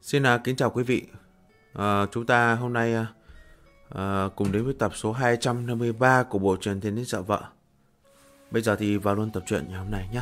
Xin kính chào quý vị. Chúng ta hôm nay cùng đến với tập số 253 của bộ truyện Thiên Đến Sợ Vợ. Bây giờ thì vào luôn tập truyện ngày hôm nay nhé.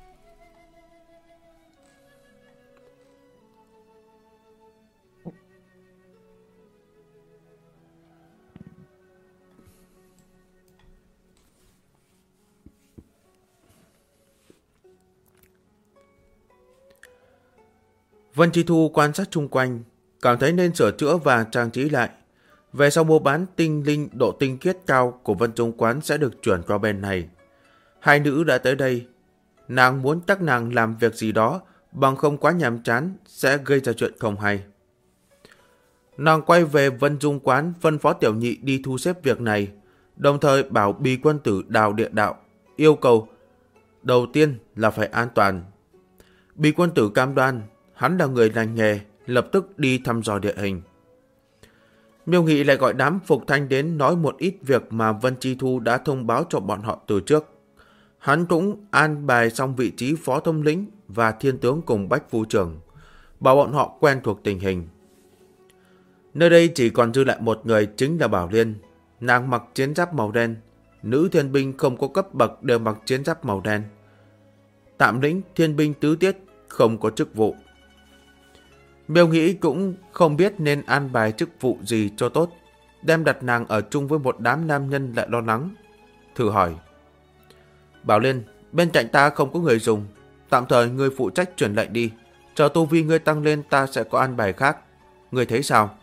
Vân Chi Thu quan sát chung quanh, cảm thấy nên sửa chữa và trang trí lại. Về sau mua bán tinh linh độ tinh khiết cao của Vân Trung Quán sẽ được chuyển qua bên này. Hai nữ đã tới đây. Nàng muốn các nàng làm việc gì đó bằng không quá nhàm chán sẽ gây ra chuyện không hay. Nàng quay về Vân Dung Quán phân phó Tiểu Nhị đi thu xếp việc này, đồng thời bảo Bì Quân Tử đào địa đạo, yêu cầu đầu tiên là phải an toàn. Bì Quân Tử cam đoan, hắn là người lành nghề, lập tức đi thăm dò địa hình. Miêu Nghị lại gọi đám Phục Thanh đến nói một ít việc mà Vân Chi Thu đã thông báo cho bọn họ từ trước. Hắn cũng an bài xong vị trí phó thống lĩnh và thiên tướng cùng Bách Phu Trưởng, bảo bọn họ quen thuộc tình hình. Nơi đây chỉ còn dư lại một người, chính là Bảo Liên. Nàng mặc chiến giáp màu đen, nữ thiên binh không có cấp bậc đều mặc chiến giáp màu đen. Tạm lĩnh thiên binh tứ tiết, không có chức vụ. Miêu Nghĩ cũng không biết nên an bài chức vụ gì cho tốt, đem đặt nàng ở chung với một đám nam nhân lại lo lắng. Thử hỏi: Bảo Liên, bên cạnh ta không có người dùng, tạm thời ngươi phụ trách truyền lệnh đi, chờ tu vi ngươi tăng lên ta sẽ có an bài khác, ngươi thấy sao?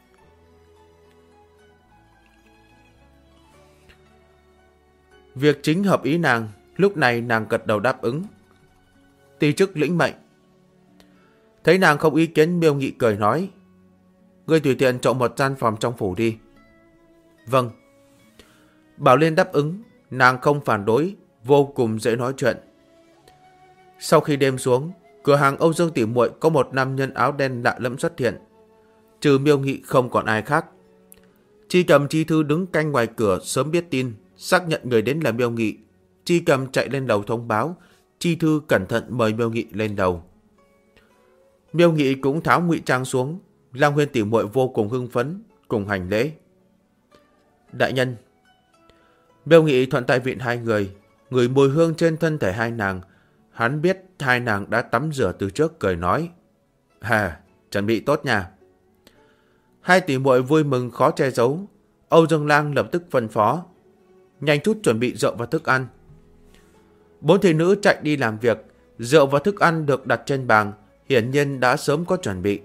Việc chính hợp ý nàng, lúc này nàng gật đầu đáp ứng. Ti chức lĩnh mệnh. Thấy nàng không ý kiến, Miêu Nghị cười nói: ngươi tùy tiện chọn một gian phòng trong phủ đi. Vâng. Bảo Liên đáp ứng, nàng không phản đối, vô cùng dễ nói chuyện. Sau khi đêm xuống, cửa hàng Âu Dương Tỷ Muội có một nam nhân áo đen lạ lẫm xuất hiện. Trừ Miêu Nghị không còn ai khác. Chi Cầm Chi Thư đứng canh ngoài cửa sớm biết tin, xác nhận người đến là Miêu Nghị. Chi Cầm chạy lên lầu thông báo, Chi Thư cẩn thận mời Miêu Nghị lên lầu. Miêu Nghị cũng tháo ngụy trang xuống. Lang Huyên Tỷ Muội vô cùng hưng phấn, cùng hành lễ. Đại nhân. Miêu Nghị thuận tay vịn hai người, ngửi mùi hương trên thân thể hai nàng. Hắn biết hai nàng đã tắm rửa từ trước, cười nói: chuẩn bị tốt nha. Hai tỷ muội vui mừng khó che giấu. Âu Dương Lang lập tức phân phó: nhanh chút chuẩn bị rượu và thức ăn. Bốn thị nữ chạy đi làm việc. Rượu và thức ăn được đặt trên bàn, hiển nhiên đã sớm có chuẩn bị.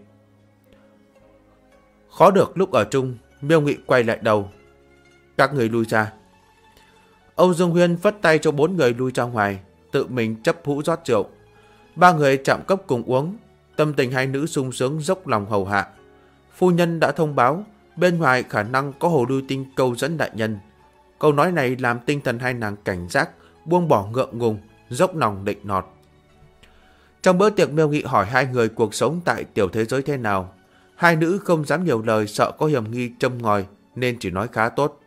Khó được lúc ở chung, Miêu Nghị quay lại đầu: các người lui ra. Âu Dương Huyên phất tay cho bốn người lui ra ngoài, tự mình chấp hũ rót rượu. Ba người chạm cốc cùng uống, tâm tình hai nữ sung sướng dốc lòng hầu hạ. Phu nhân đã thông báo bên ngoài khả năng có hồ lưu tinh câu dẫn đại nhân. Câu nói này làm tinh thần hai nàng cảnh giác, buông bỏ ngượng ngùng, dốc lòng định nọt. Trong bữa tiệc, Miêu Nghị hỏi hai người cuộc sống tại tiểu thế giới thế nào. Hai nữ không dám nhiều lời, sợ có hiểm nghi châm ngòi, nên chỉ nói khá tốt.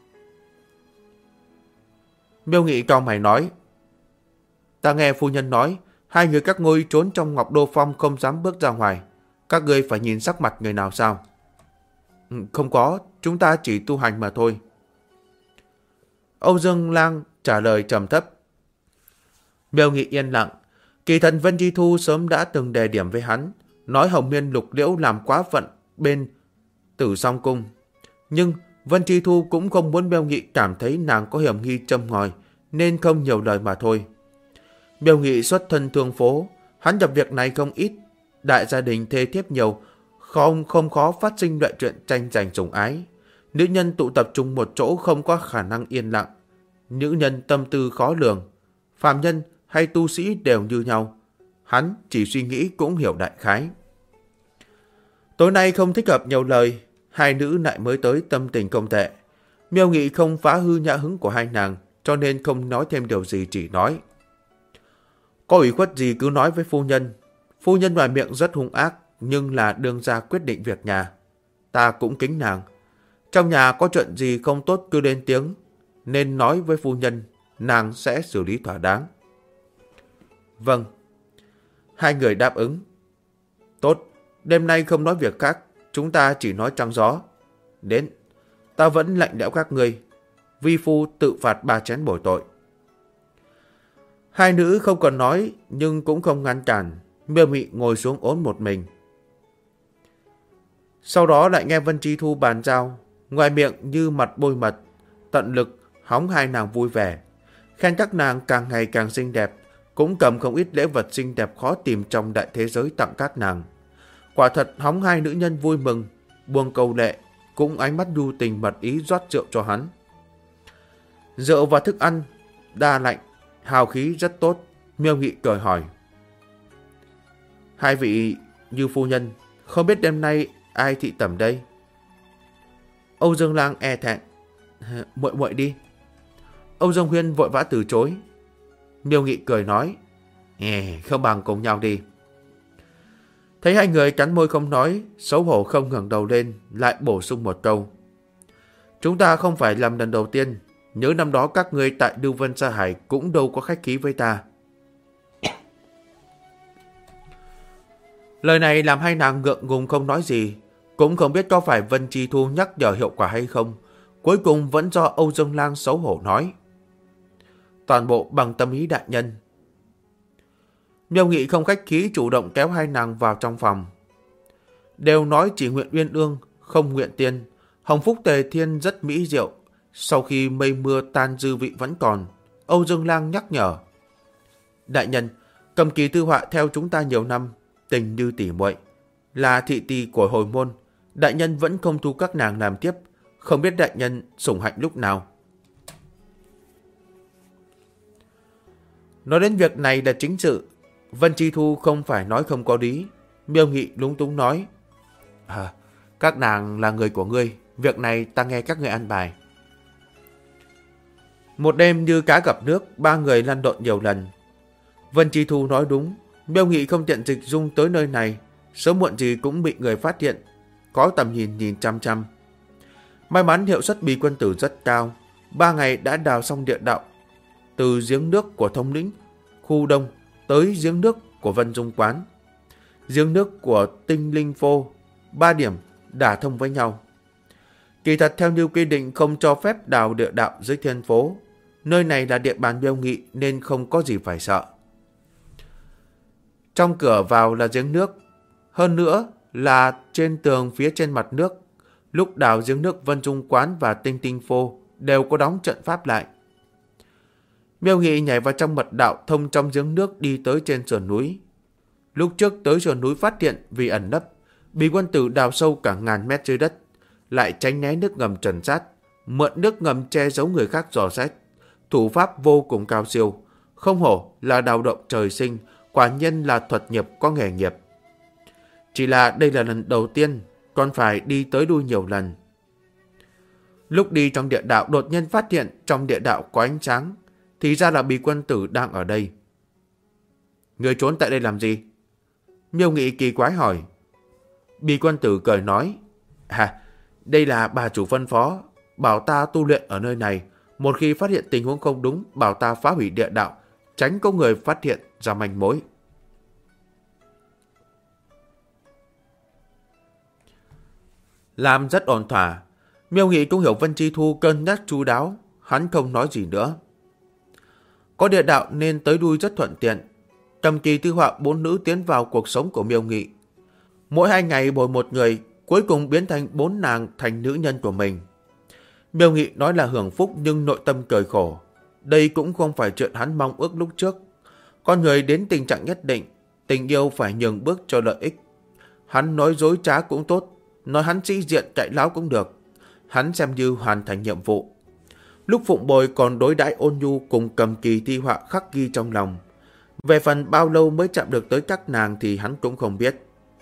Miêu Nghị cau mày nói: ta nghe phu nhân nói, hai người các ngươi trốn trong Ngọc Đô Phong không dám bước ra ngoài. Các ngươi phải nhìn sắc mặt người nào sao? Không có, chúng ta chỉ tu hành mà thôi. Âu Dương Lang trả lời trầm thấp. Miêu Nghị yên lặng. Kỳ thần Vân Chi Thu sớm đã từng đề điểm với hắn, nói Hồng Miên Lục Liễu làm quá phận bên Tử Song Cung. Nhưng Vân Chi Thu cũng không muốn Miêu Nghị cảm thấy nàng có hiểm nghi châm ngòi, nên không nhiều lời mà thôi. Miêu Nghị xuất thân thương phố, hắn nhập việc này không ít. Đại gia đình thê thiếp nhiều, không khó phát sinh loại chuyện tranh giành sủng ái. Nữ nhân tụ tập trung một chỗ không có khả năng yên lặng. Nữ nhân tâm tư khó lường, phàm nhân hay tu sĩ đều như nhau. Hắn chỉ suy nghĩ cũng hiểu đại khái. Tối nay không thích hợp nhiều lời, hai nữ lại mới tới, tâm tình không tệ. Miêu Nghị không phá hư nhã hứng của hai nàng, cho nên không nói thêm điều gì, chỉ nói: có ủy khuất gì cứ nói với phu nhân. Phu nhân ngoài miệng rất hung ác, nhưng là đương gia quyết định việc nhà. Ta cũng kính nàng. Trong nhà có chuyện gì không tốt cứ lên tiếng, nên nói với phu nhân, nàng sẽ xử lý thỏa đáng. Vâng. Hai người đáp ứng. Tốt, Đêm nay không nói việc khác, chúng ta chỉ nói trăng gió. Đến, ta vẫn lạnh lẽo các ngươi. Vi phu tự phạt 3 chén bồi tội. Hai nữ không còn nói nhưng cũng không ngăn cản. Miêu Mị ngồi xuống ốn một mình. Sau đó lại nghe Vân Chi Thu bàn giao, ngoài miệng như mặt bôi mật, tận lực hóng hai nàng vui vẻ, khen các nàng càng ngày càng xinh đẹp, cũng cầm không ít lễ vật xinh đẹp khó tìm trong đại thế giới tặng các nàng. Quả thật hóng hai nữ nhân vui mừng, buông câu lệ, cũng ánh mắt nhu tình mật ý rót rượu cho hắn. Rượu và thức ăn đa lạnh, hào khí rất tốt. Miêu Nghị cười hỏi: hai vị Như phu nhân, không biết đêm nay ai thị tẩm đây? Âu Dương Lang e thẹn: muội muội đi. Âu Dương Huyên vội vã từ chối. Miêu Nghị cười nói: không bằng cùng nhau đi. Thấy hai người cắn môi không nói, xấu hổ không ngẩng đầu lên, lại bổ sung một câu: chúng ta không phải làm lần đầu tiên, nhớ năm đó các ngươi tại Lưu Vân Sa Hải cũng đâu có khách khí với ta. Lời này làm hai nàng ngượng ngùng không nói gì, cũng không biết có phải Vân Chi Thu nhắc nhở hiệu quả hay không. Cuối cùng vẫn do Âu Dương Lang xấu hổ nói: toàn bộ bằng tâm ý đại nhân. Miêu Nghị không khách khí chủ động kéo hai nàng vào trong phòng. Đều nói chỉ nguyện uyên ương, không nguyện tiên. Hồng phúc tề thiên rất mỹ diệu. Sau khi mây mưa tan dư vị vẫn còn, Âu Dương Lang nhắc nhở: đại nhân, Cầm Kỳ Tư Họa theo chúng ta nhiều năm, tình như tỉ muội, là thị tỳ của hồi môn. Đại nhân vẫn không thu các nàng làm tiếp, không biết đại nhân sủng hạnh lúc nào. Nói đến việc này là chính sự, Vân Chi Thu không phải nói không có lý. Miêu Nghị lúng túng nói: các nàng là người của ngươi, việc này ta nghe các ngươi an bài. Một đêm như cá gặp nước, ba người lăn lộn nhiều lần. Vân Chi Thu nói đúng, Miêu Nghị không tiện dịch dung tới nơi này, sớm muộn gì cũng bị người phát hiện, có tầm nhìn nhìn chăm chăm. May mắn hiệu suất Bì Quân Tử rất cao, 3 ngày đã đào xong địa đạo, từ giếng nước của thống lĩnh khu đông tới giếng nước của Vân Dung Quán, giếng nước của Tinh Linh Phô, 3 điểm đả thông với nhau. Kỳ thật theo như quy định không cho phép đào địa đạo dưới thiên phố, nơi này là địa bàn Miêu Nghị nên không có gì phải sợ. Trong cửa vào là giếng nước, hơn nữa là trên tường phía trên mặt nước, lúc đào giếng nước Vân Dung Quán và Tinh Tinh Phô đều có đóng trận pháp lại. Miêu Nghị nhảy vào trong mật đạo thông trong giếng nước đi tới trên sườn núi. Lúc trước tới sườn núi phát hiện vì ẩn nấp, Bì Quân Tử đào sâu cả ngàn mét dưới đất, lại tránh né nước ngầm trần sát, mượn nước ngầm che giấu người khác dò xét, thủ pháp vô cùng cao siêu, không hổ là đào động trời sinh, quả nhân là thuật nghiệp có nghề nghiệp. Chỉ là đây là lần đầu tiên, còn phải đi tới đuôi nhiều lần. Lúc đi trong địa đạo đột nhiên phát hiện trong địa đạo có ánh sáng, thì ra là Bì Quân Tử đang ở đây. Người trốn tại đây làm gì? Miêu Nghị kỳ quái hỏi. Bì Quân Tử cười nói: đây là bà chủ phân phó, bảo ta tu luyện ở nơi này, một khi phát hiện tình huống không đúng, bảo ta phá hủy địa đạo, tránh có người phát hiện ra manh mối. Làm rất ổn thỏa. Miêu Nghị cũng hiểu Vân Chi Thu cân nhắc chu đáo, hắn không nói gì nữa. Có địa đạo nên tới đuôi rất thuận tiện. Cầm Kỳ Tư Họa 4 nữ tiến vào cuộc sống của Miêu Nghị. Mỗi 2 ngày bồi một người, cuối cùng biến thành 4 nàng thành nữ nhân của mình. Miêu Nghị nói là hưởng phúc nhưng nội tâm cười khổ. Đây cũng không phải chuyện hắn mong ước lúc trước. Con người đến tình trạng nhất định, tình yêu phải nhường bước cho lợi ích. Hắn nói dối trá cũng tốt, nói hắn sĩ diện chạy láo cũng được. Hắn xem như hoàn thành nhiệm vụ. Lúc Phụng Bồi còn đối đãi ôn nhu cùng Cầm Kỳ Thi Họa khắc ghi trong lòng. Về phần bao lâu mới chạm được tới các nàng thì hắn cũng không biết.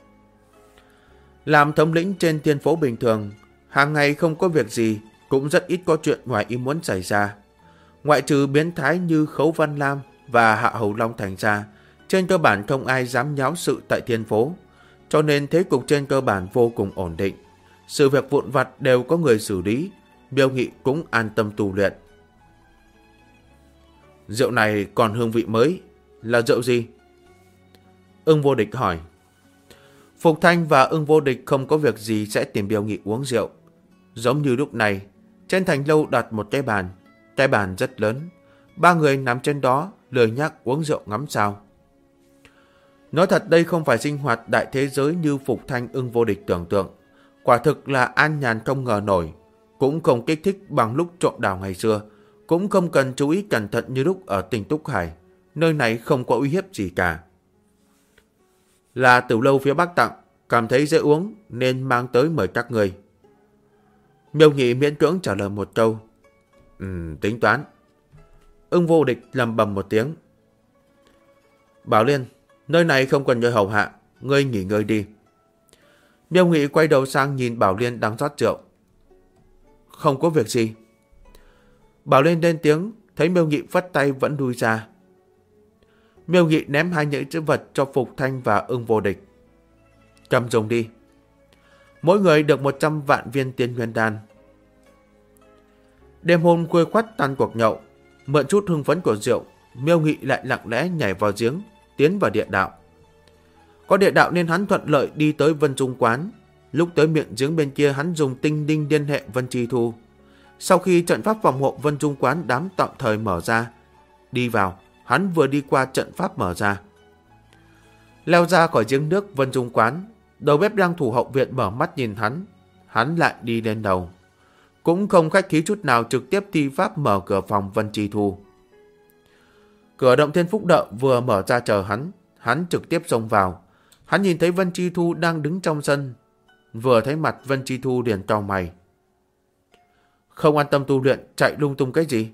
Làm thống lĩnh trên thiên phố bình thường, hàng ngày không có việc gì, cũng rất ít có chuyện ngoài ý muốn xảy ra. Ngoại trừ biến thái như Khấu Văn Lam và Hạ Hầu Long thành ra, trên cơ bản không ai dám nháo sự tại thiên phố, cho nên thế cục trên cơ bản vô cùng ổn định. Sự việc vụn vặt đều có người xử lý, Miêu Nghị cũng an tâm tu luyện. Rượu này còn hương vị mới, là rượu gì? Ưng Vô Địch hỏi. Phục Thanh và Ưng Vô Địch không có việc gì sẽ tìm Miêu Nghị uống rượu. Giống như lúc này, trên thành lâu đặt một cái bàn rất lớn. 3 người nằm trên đó, lười nhác uống rượu ngắm sao. Nói thật đây không phải sinh hoạt đại thế giới như Phục Thanh Ưng Vô Địch tưởng tượng. Quả thực là an nhàn không ngờ nổi, cũng không kích thích bằng lúc trộm đào ngày xưa, cũng không cần chú ý cẩn thận như lúc ở tỉnh Túc Hải. Nơi này không có uy hiếp gì cả. Là tiểu lâu phía Bắc tặng, cảm thấy dễ uống nên mang tới mời các người. Miêu Nghị miễn cưỡng trả lời một câu. Tính toán. Ưng Vô Địch lầm bầm một tiếng. Bảo Liên, nơi này không cần người hầu hạ, ngươi nghỉ ngơi đi. Miêu Nghị quay đầu sang nhìn Bảo Liên đang rót rượu. Không có việc gì. Bảo Liên lên tiếng, thấy Miêu Nghị vắt tay vẫn lui ra. Miêu Nghị ném 2 nhẫn chữ vật cho Phục Thanh và Ưng Vô Địch. Cầm dùng đi. Mỗi người được 100 vạn viên tiên nguyên đan. Đêm hôm khuya khoắt tan cuộc nhậu, mượn chút hưng phấn của rượu, Miêu Nghị lại lặng lẽ nhảy vào giếng, tiến vào địa đạo. Có địa đạo nên hắn thuận lợi đi tới Vân Trung Quán. Lúc tới miệng giếng bên kia hắn dùng tinh đinh liên hệ Vân Chi Thu. Sau khi trận pháp phòng hộ Vân Trung Quán đám tạm thời mở ra, đi vào, hắn vừa đi qua trận pháp mở ra. Leo ra khỏi giếng nước Vân Trung Quán, đầu bếp đang thủ hậu viện mở mắt nhìn hắn lại đi lên đầu. Cũng không khách khí chút nào trực tiếp thi pháp mở cửa phòng Vân Chi Thu. Cửa động thiên phúc đậu vừa mở ra chờ hắn trực tiếp xông vào. Hắn nhìn thấy Vân Chi Thu đang đứng trong sân. Vừa thấy mặt Vân Chi Thu liền cau mày. Không an tâm tu luyện, chạy lung tung cái gì?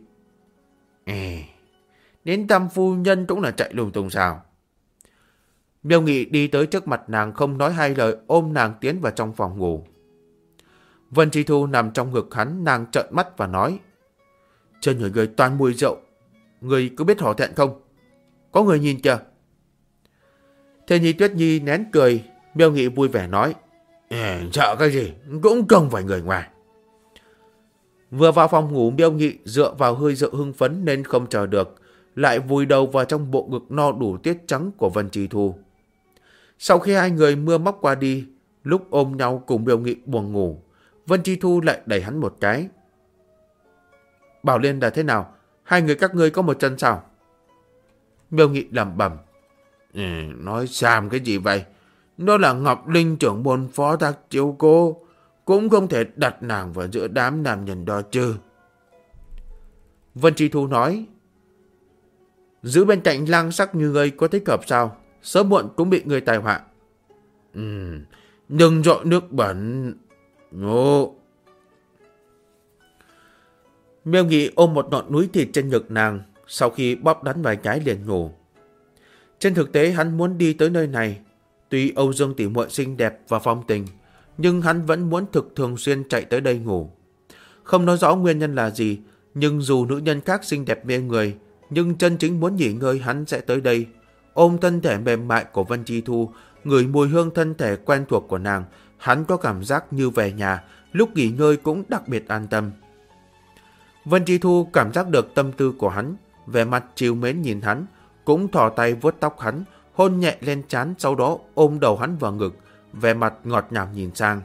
Đến Tam phu nhân cũng là chạy lung tung sao? Miêu Nghị đi tới trước mặt nàng không nói hai lời, ôm nàng tiến vào trong phòng ngủ. Vân Chi Thu nằm trong ngực hắn, nàng trợn mắt và nói. Trên người toàn mùi rượu, người có biết hổ thẹn không? Có người nhìn kìa. Thế Nhi Tuyết Nhi nén cười, Miêu Nghị vui vẻ nói. Sợ cái gì, cũng không phải người ngoài. Vừa vào phòng ngủ, Miêu Nghị dựa vào hơi rượu hưng phấn nên không chờ được, lại vùi đầu vào trong bộ ngực no đủ tiết trắng của Vân Chi Thu. Sau khi hai người mưa móc qua đi, lúc ôm nhau cùng Miêu Nghị buồn ngủ, Vân Chi Thu lại đẩy hắn một cái. Bảo Liên là thế nào? Hai người các ngươi có một chân sao? Miêu Nghị lẩm bẩm. Nói xàm cái gì vậy? Đó là Ngọc Linh trưởng môn phó thác chiếu cô, cũng không thể đặt nàng vào giữa đám nam nhân đó chứ. Vân Chi Thu nói. Giữ bên cạnh lang sắc như ngươi có thích hợp sao? Sớm muộn cũng bị người tai họa. Đừng dội nước bẩn. Ngô. Miêu Nghị ôm một ngọn núi thịt trên ngực nàng, sau khi bóp đánh vài cái liền ngủ. Trên thực tế hắn muốn đi tới nơi này. Tuy Âu Dương tỷ muội xinh đẹp và phong tình, nhưng hắn vẫn muốn thường xuyên chạy tới đây ngủ. Không nói rõ nguyên nhân là gì, nhưng dù nữ nhân khác xinh đẹp mê người, nhưng chân chính muốn nghỉ ngơi hắn sẽ tới đây. Ôm thân thể mềm mại của Vân Chi Thu, ngửi mùi hương thân thể quen thuộc của nàng, hắn có cảm giác như về nhà, lúc nghỉ ngơi cũng đặc biệt an tâm. Vân Chi Thu cảm giác được tâm tư của hắn, vẻ mặt trìu mến nhìn hắn, cũng thò tay vuốt tóc hắn, hôn nhẹ lên trán, sau đó ôm đầu hắn vào ngực, vẻ mặt ngọt ngào nhìn sang.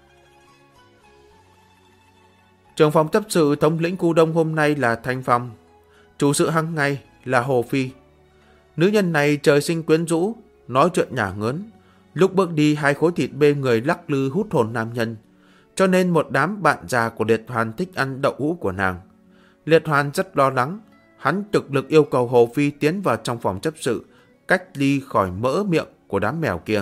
Trưởng phòng chấp sự thống lĩnh khu đông hôm nay là Thanh Phong, chủ sự hàng ngày là Hồ Phi. Nữ nhân này trời sinh quyến rũ, nói chuyện nhả ngớn, lúc bước đi 2 khối thịt bê người lắc lư hút hồn nam nhân, cho nên một đám bạn già của Liệt Hoàn thích ăn đậu hũ của nàng. Liệt Hoàn rất lo lắng, hắn cực lực yêu cầu Hồ Phi tiến vào trong phòng chấp sự, cách ly khỏi mỡ miệng của đám mèo kia.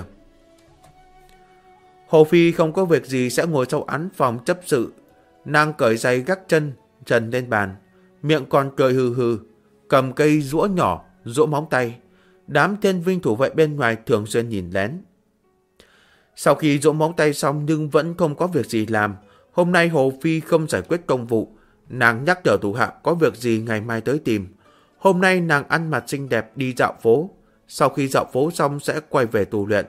Hồ Phi không có việc gì sẽ ngồi sau án phòng chấp sự, nàng cởi giày gác chân trần lên bàn, miệng còn cười hừ hừ, cầm cây rũa nhỏ rũa móng tay. Đám thiên vinh thủ vệ bên ngoài thường xuyên nhìn lén. Sau khi rũa móng tay xong nhưng vẫn không có việc gì làm, hôm nay Hồ Phi không giải quyết công vụ, nàng nhắc nhở thủ hạ có việc gì ngày mai tới tìm. Hôm nay nàng ăn mặc xinh đẹp đi dạo phố, sau khi dạo phố xong sẽ quay về tu luyện.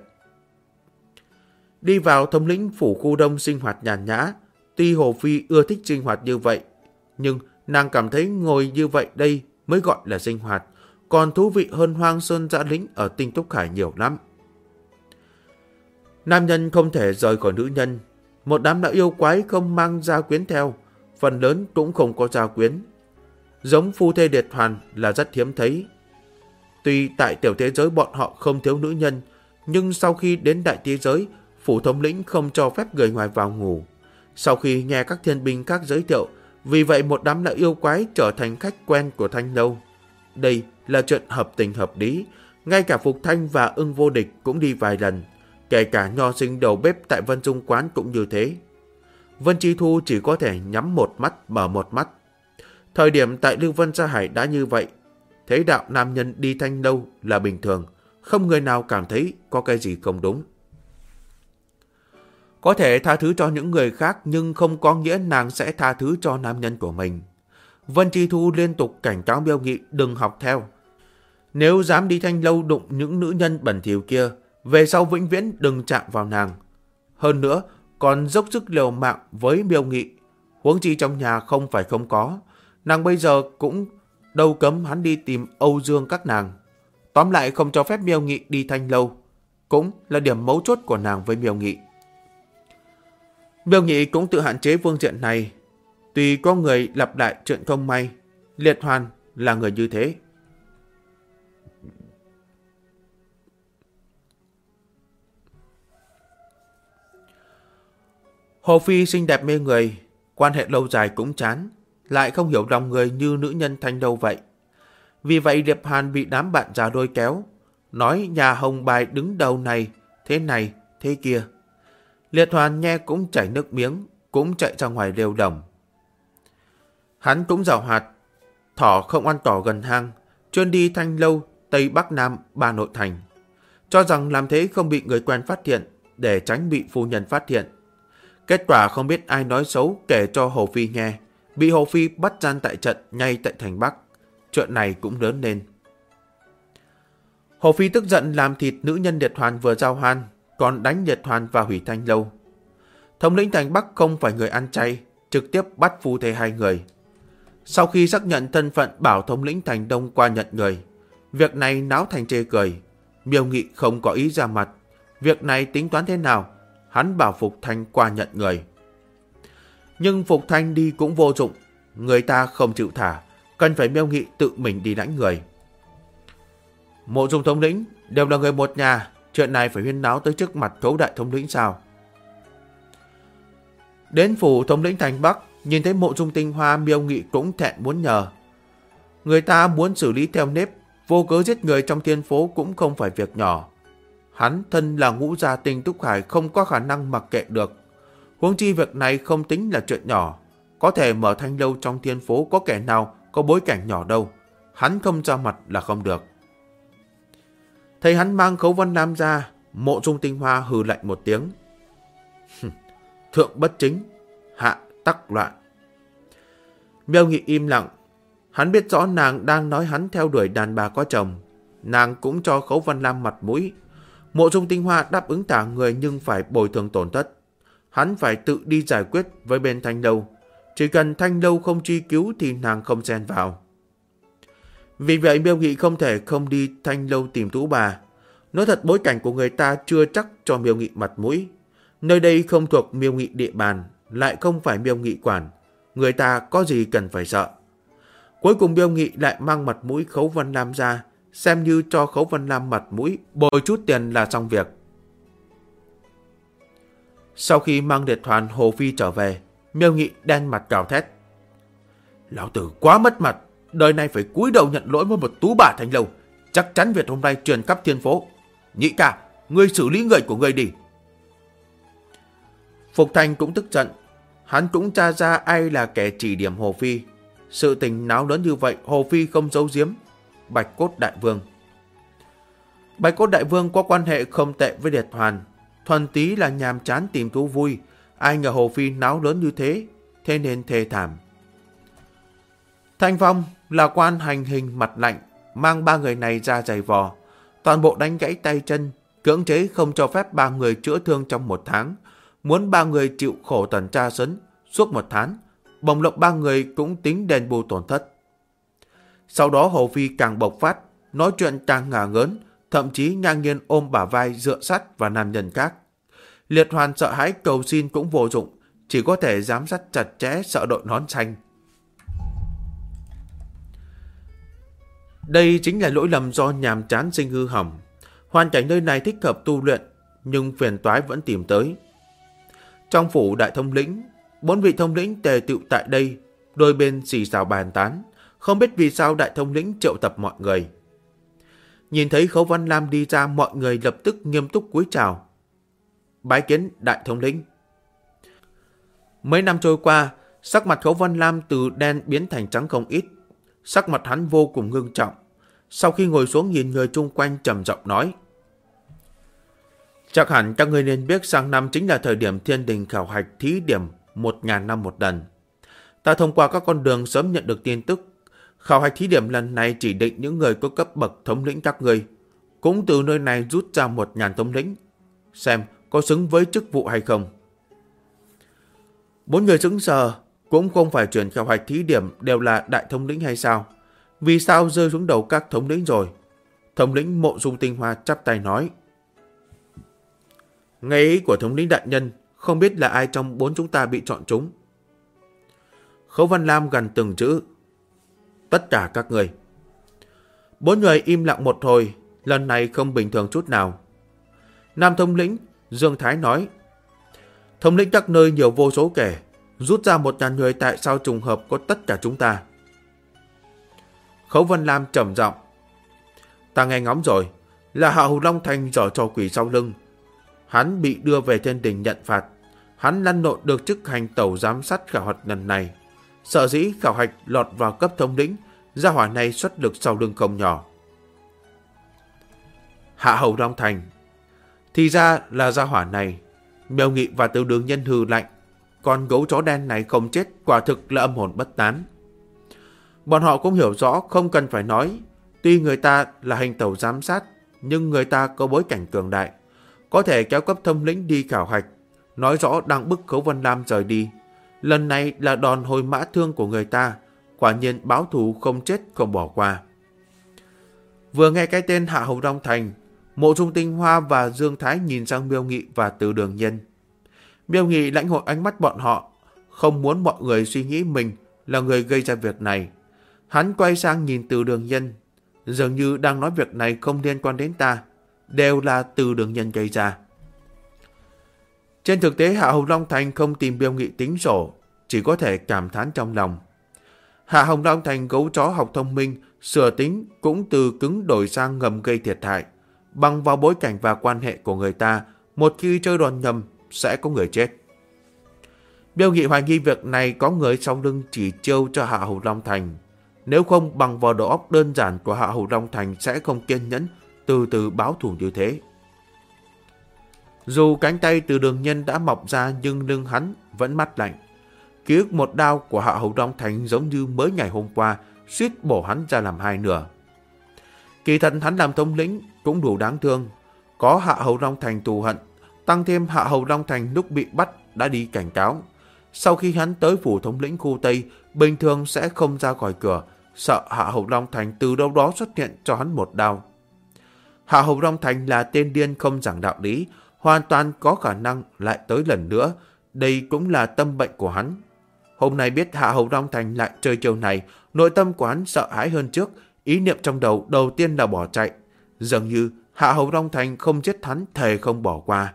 Đi vào thống lĩnh phủ khu đông sinh hoạt nhàn nhã, tuy Hồ Phi ưa thích sinh hoạt như vậy, nhưng nàng cảm thấy ngồi như vậy đây mới gọi là sinh hoạt, còn thú vị hơn hoang sơn dã lĩnh ở Tinh Túc Hải nhiều lắm. Nam nhân không thể rời khỏi nữ nhân. Một đám lão yêu quái không mang gia quyến theo, phần lớn cũng không có gia quyến. Giống phu thê liệt hoàn là rất hiếm thấy. Tuy tại tiểu thế giới bọn họ không thiếu nữ nhân, nhưng sau khi đến đại thế giới, phủ thống lĩnh không cho phép người ngoài vào ngủ. Sau khi nghe các thiên binh khác giới thiệu, vì vậy một đám lão yêu quái trở thành khách quen của Thanh Lâu. Đây là chuyện hợp tình hợp lý, ngay cả Phục Thanh và Ưng Vô Địch cũng đi vài lần, kể cả nho sinh đầu bếp tại Vân Dung quán cũng như thế. Vân Chi Thu chỉ có thể nhắm một mắt mở một mắt. Thời điểm tại Lưu Vân Sa Hải đã như vậy, thế đạo nam nhân đi Thanh Lâu là bình thường, không người nào cảm thấy có cái gì không đúng. Có thể tha thứ cho những người khác nhưng không có nghĩa nàng sẽ tha thứ cho nam nhân của mình. Vân Chi Thu liên tục cảnh cáo Miêu Nghị đừng học theo. Nếu dám đi Thanh Lâu đụng những nữ nhân bẩn thỉu kia, về sau vĩnh viễn đừng chạm vào nàng. Hơn nữa, còn dốc sức liều mạng với Miêu Nghị. Huống chi trong nhà không phải không có, nàng bây giờ cũng đâu cấm hắn đi tìm Âu Dương các nàng. Tóm lại không cho phép Miêu Nghị đi Thanh Lâu, cũng là điểm mấu chốt của nàng với Miêu Nghị. Miêu Nghị cũng tự hạn chế phương diện này. Tuy có người lặp lại chuyện không may, Liệt Hoàn là người như thế. Hồ Phi xinh đẹp mê người, quan hệ lâu dài cũng chán, lại không hiểu lòng người như nữ nhân Thanh Lâu vậy. Vì vậy Liệt Hoàn bị đám bạn già lôi kéo, nói nhà Hồng Bài đứng đầu này, thế kia. Liệt Hoàn nghe cũng chảy nước miếng, cũng chạy ra ngoài lều đồng. Hắn cũng giàu hoạt, thỏ không ăn tỏ gần hang, chuyên đi Thanh Lâu, Tây Bắc Nam, ba nội thành. Cho rằng làm thế không bị người quen phát hiện, để tránh bị phu nhân phát hiện. Kết quả không biết ai nói xấu kể cho Hồ Phi nghe, bị Hồ Phi bắt gian tại trận ngay tại thành Bắc. Chuyện này cũng lớn lên. Hồ Phi tức giận làm thịt nữ nhân Liệt Hoàn vừa giao hoan, còn đánh Liệt Hoàn và hủy Thanh Lâu. Thống lĩnh thành Bắc không phải người ăn chay, trực tiếp bắt phu thê hai người. Sau khi xác nhận thân phận bảo thống lĩnh thành Đông qua nhận người, việc này náo thành chê cười. Miêu Nghị không có ý ra mặt. Việc này tính toán thế nào? Hắn bảo Phục Thanh qua nhận người. Nhưng Phục Thanh đi cũng vô dụng. Người ta không chịu thả, cần phải Miêu Nghị tự mình đi lãnh người. Mộ Dung thống lĩnh đều là người một nhà, chuyện này phải huyên náo tới trước mặt Khấu đại thống lĩnh sao? Đến phủ thống lĩnh thành Bắc, nhìn thấy Mộ Dung tinh hoa, Miêu Nghị cũng thẹn muốn nhờ. Người ta muốn xử lý theo nếp, vô cớ giết người trong thiên phố cũng không phải việc nhỏ. Hắn thân là Ngũ gia Tinh Túc Hải không có khả năng mặc kệ được. Huống chi việc này không tính là chuyện nhỏ. Có thể mở Thanh Lâu trong thiên phố có kẻ nào có bối cảnh nhỏ đâu. Hắn không ra mặt là không được. Thấy hắn mang Khấu Vân Lam ra, Mộ Dung tinh hoa hừ lạnh một tiếng. Thượng bất chính, hạ tắc loạn. Miêu Nghị im lặng. Hắn biết rõ nàng đang nói hắn theo đuổi đàn bà có chồng. Nàng cũng cho Khấu Vân Lam mặt mũi. Mộ Dung tinh hoa đáp ứng thả người nhưng phải bồi thường tổn thất. Hắn phải tự đi giải quyết với bên Thanh Lâu. Chỉ cần Thanh Lâu không truy cứu thì nàng không xen vào. Vì vậy Miêu Nghị không thể không đi Thanh Lâu tìm Tú bà. Nói thật bối cảnh của người ta chưa chắc cho Miêu Nghị mặt mũi. Nơi đây không thuộc Miêu Nghị địa bàn, lại không phải Miêu Nghị quản. Người ta có gì cần phải sợ. Cuối cùng Miêu Nghị lại mang mặt mũi Khấu Vân Lam ra, xem như cho Khấu Vân Lam mặt mũi, bồi chút tiền là xong việc. Sau khi mang Liệt Hoàn, Hồ Phi trở về, Miêu Nghị đen mặt gào thét. Lão tử quá mất mặt, đời này phải cúi đầu nhận lỗi với một Tú bà Thanh Lâu, chắc chắn việc hôm nay truyền khắp thiên phố. Nhị ca, ngươi xử lý người của ngươi đi. Phục Thanh cũng tức giận, hắn cũng tra ra ai là kẻ chỉ điểm Hồ Phi. Sự tình náo lớn như vậy, Hồ Phi không giấu giếm. Bạch Cốt Đại Vương. Bạch Cốt Đại Vương có quan hệ không tệ với Liệt Hoàn, thuần tí là nhàm chán tìm thú vui. Ai ngờ Hồ Phi náo lớn như thế, thế nên thê thảm. Thanh Phong là quan hành hình mặt lạnh, mang ba người này ra giày vò, toàn bộ đánh gãy tay chân, cưỡng chế không cho phép ba người chữa thương trong 1 tháng, muốn ba người chịu khổ tần tra sấn suốt 1 tháng, bồng lộc ba người cũng tính đền bù tổn thất. Sau đó Hồ Phi càng bộc phát, nói chuyện càng ngả ngớn, thậm chí ngang nhiên ôm bả vai dựa sát vào nam nhân khác. Liệt Hoàn sợ hãi cầu xin cũng vô dụng, chỉ có thể giám sát chặt chẽ sợ đội nón xanh. Đây chính là lỗi lầm do nhàm chán sinh hư hỏng. Hoàn cảnh nơi này thích hợp tu luyện, nhưng phiền toái vẫn tìm tới. Trong phủ đại thống lĩnh, 4 vị thống lĩnh tề tựu tại đây, đôi bên xì xào bàn tán, không biết vì sao đại thống lĩnh triệu tập mọi người. Nhìn thấy Khấu Văn Lam đi ra, mọi người lập tức nghiêm túc cúi chào. Bái kiến đại thống lĩnh. Mấy năm trôi qua, sắc mặt Khấu Văn Lam từ đen biến thành trắng không ít. Sắc mặt hắn vô cùng ngưng trọng. Sau khi ngồi xuống nhìn người chung quanh trầm giọng nói: Chắc hẳn các người nên biết sang năm chính là thời điểm thiên đình khảo hạch thí điểm 1000 năm một lần. Ta thông qua các con đường sớm nhận được tin tức. Khảo hạch thí điểm lần này chỉ định những người có cấp bậc thống lĩnh các ngươi. Cũng từ nơi này rút ra 1000 thống lĩnh. Xem có xứng với chức vụ hay không. 4 người sững sờ. Cũng không phải chuyển khảo hạch thí điểm đều là đại thống lĩnh hay sao? Vì sao rơi xuống đầu các thống lĩnh rồi? Thống lĩnh Mộ Dung Tinh Hoa chắp tay nói: Nghe ý của thống lĩnh đại nhân, không biết là ai trong 4 chúng ta bị chọn trúng. Khấu Văn Lam gần từng chữ: Tất cả các người. 4 người im lặng một hồi, lần này không bình thường chút nào. Nam thống lĩnh Dương Thái nói: Thống lĩnh các nơi nhiều vô số kể, rút ra 1000 người tại sao trùng hợp có tất cả chúng ta? Khấu Văn Lam trầm giọng: Ta nghe ngóng rồi, là Hạ Hầu Long Thành giở trò quỷ sau lưng. Hắn bị đưa về thiên đình nhận phạt. Hắn lăn lộn được chức hành tẩu giám sát khảo hạch lần này. Sợ dĩ khảo hạch lọt vào cấp thống lĩnh, gia hỏa này xuất lực sau lưng không nhỏ. Hạ Hầu Long Thành. Thì ra là gia hỏa này. Miêu Nghị và Từ Đường Nhân hừ lạnh. Con gấu chó đen này không chết, quả thực là âm hồn bất tán. Bọn họ cũng hiểu rõ, không cần phải nói. Tuy người ta là hành tẩu giám sát, nhưng người ta có bối cảnh cường đại, có thể kéo cấp thống lĩnh đi khảo hạch, nói rõ đang bức Khấu Văn Lam rời đi. Lần này là đòn hồi mã thương của người ta, quả nhiên báo thù không chết không bỏ qua. Vừa nghe cái tên Hạ Hầu Long Thành, Mộ Dung Tinh Hoa và Dương Thái nhìn sang Miêu Nghị và Từ Đường Nhân. Miêu Nghị lãnh hội ánh mắt bọn họ, không muốn mọi người suy nghĩ mình là người gây ra việc này. Hắn quay sang nhìn Từ Đường Nhân, dường như đang nói việc này không liên quan đến ta, đều là Từ Đường Nhân gây ra. Trên thực tế Hạ Hầu Long Thành không tìm Miêu Nghị tính sổ, chỉ có thể cảm thán trong lòng. Hạ Hầu Long Thành gấu chó học thông minh, sửa tính cũng từ cứng đổi sang ngầm gây thiệt hại. Bằng vào bối cảnh và quan hệ của người ta, một khi chơi đòn nhầm sẽ có người chết. Miêu Nghị hoài nghi việc này có người sau lưng chỉ chiêu cho Hạ Hầu Long Thành. Nếu không, bằng vào đầu óc đơn giản của Hạ Hầu Long Thành sẽ không kiên nhẫn từ từ báo thù như thế. Dù cánh tay Từ Đường Nhân đã mọc ra nhưng lưng hắn vẫn mát lạnh. Ký ức một đao của Hạ Hầu Long Thành giống như mới ngày hôm qua, suýt bổ hắn ra làm hai nửa. Kỳ thật hắn làm thống lĩnh cũng đủ đáng thương. Có Hạ Hầu Long Thành thù hận, tăng thêm Hạ Hầu Long Thành lúc bị bắt đã đi cảnh cáo. Sau khi hắn tới phủ thống lĩnh khu Tây, bình thường sẽ không ra khỏi cửa, sợ Hạ Hầu Long Thành từ đâu đó xuất hiện cho hắn một đao. Hạ Hầu Long Thành là tên điên không giảng đạo lý, hoàn toàn có khả năng lại tới lần nữa. Đây cũng là tâm bệnh của hắn. Hôm nay biết Hạ Hầu Long Thành lại chơi chiêu này, nội tâm của hắn sợ hãi hơn trước, ý niệm trong đầu tiên là bỏ chạy. Dường như Hạ Hầu Long Thành không giết hắn, thề không bỏ qua.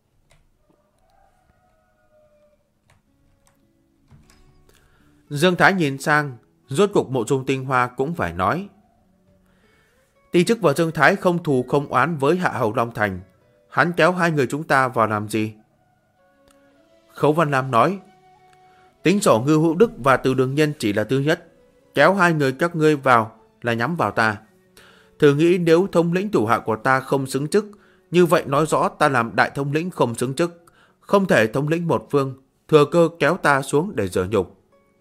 Dương Thái nhìn sang, rốt cuộc Mộ Dung Tinh Hoa cũng phải nói. Ti Chức và Dương Thái không thù không oán với Hạ Hầu Long Thành. Hắn kéo hai người chúng ta vào làm gì? Khấu Văn Lam nói. Tính sổ Ngưu Hữu Đức và Từ Đường Nhân chỉ là thứ nhất. Kéo hai người các ngươi vào là nhắm vào ta. Thử nghĩ nếu thống lĩnh thủ hạ của ta không xứng chức, như vậy nói rõ ta làm đại thống lĩnh không xứng chức. Không thể thống lĩnh một phương, thừa cơ kéo ta xuống để dở nhục.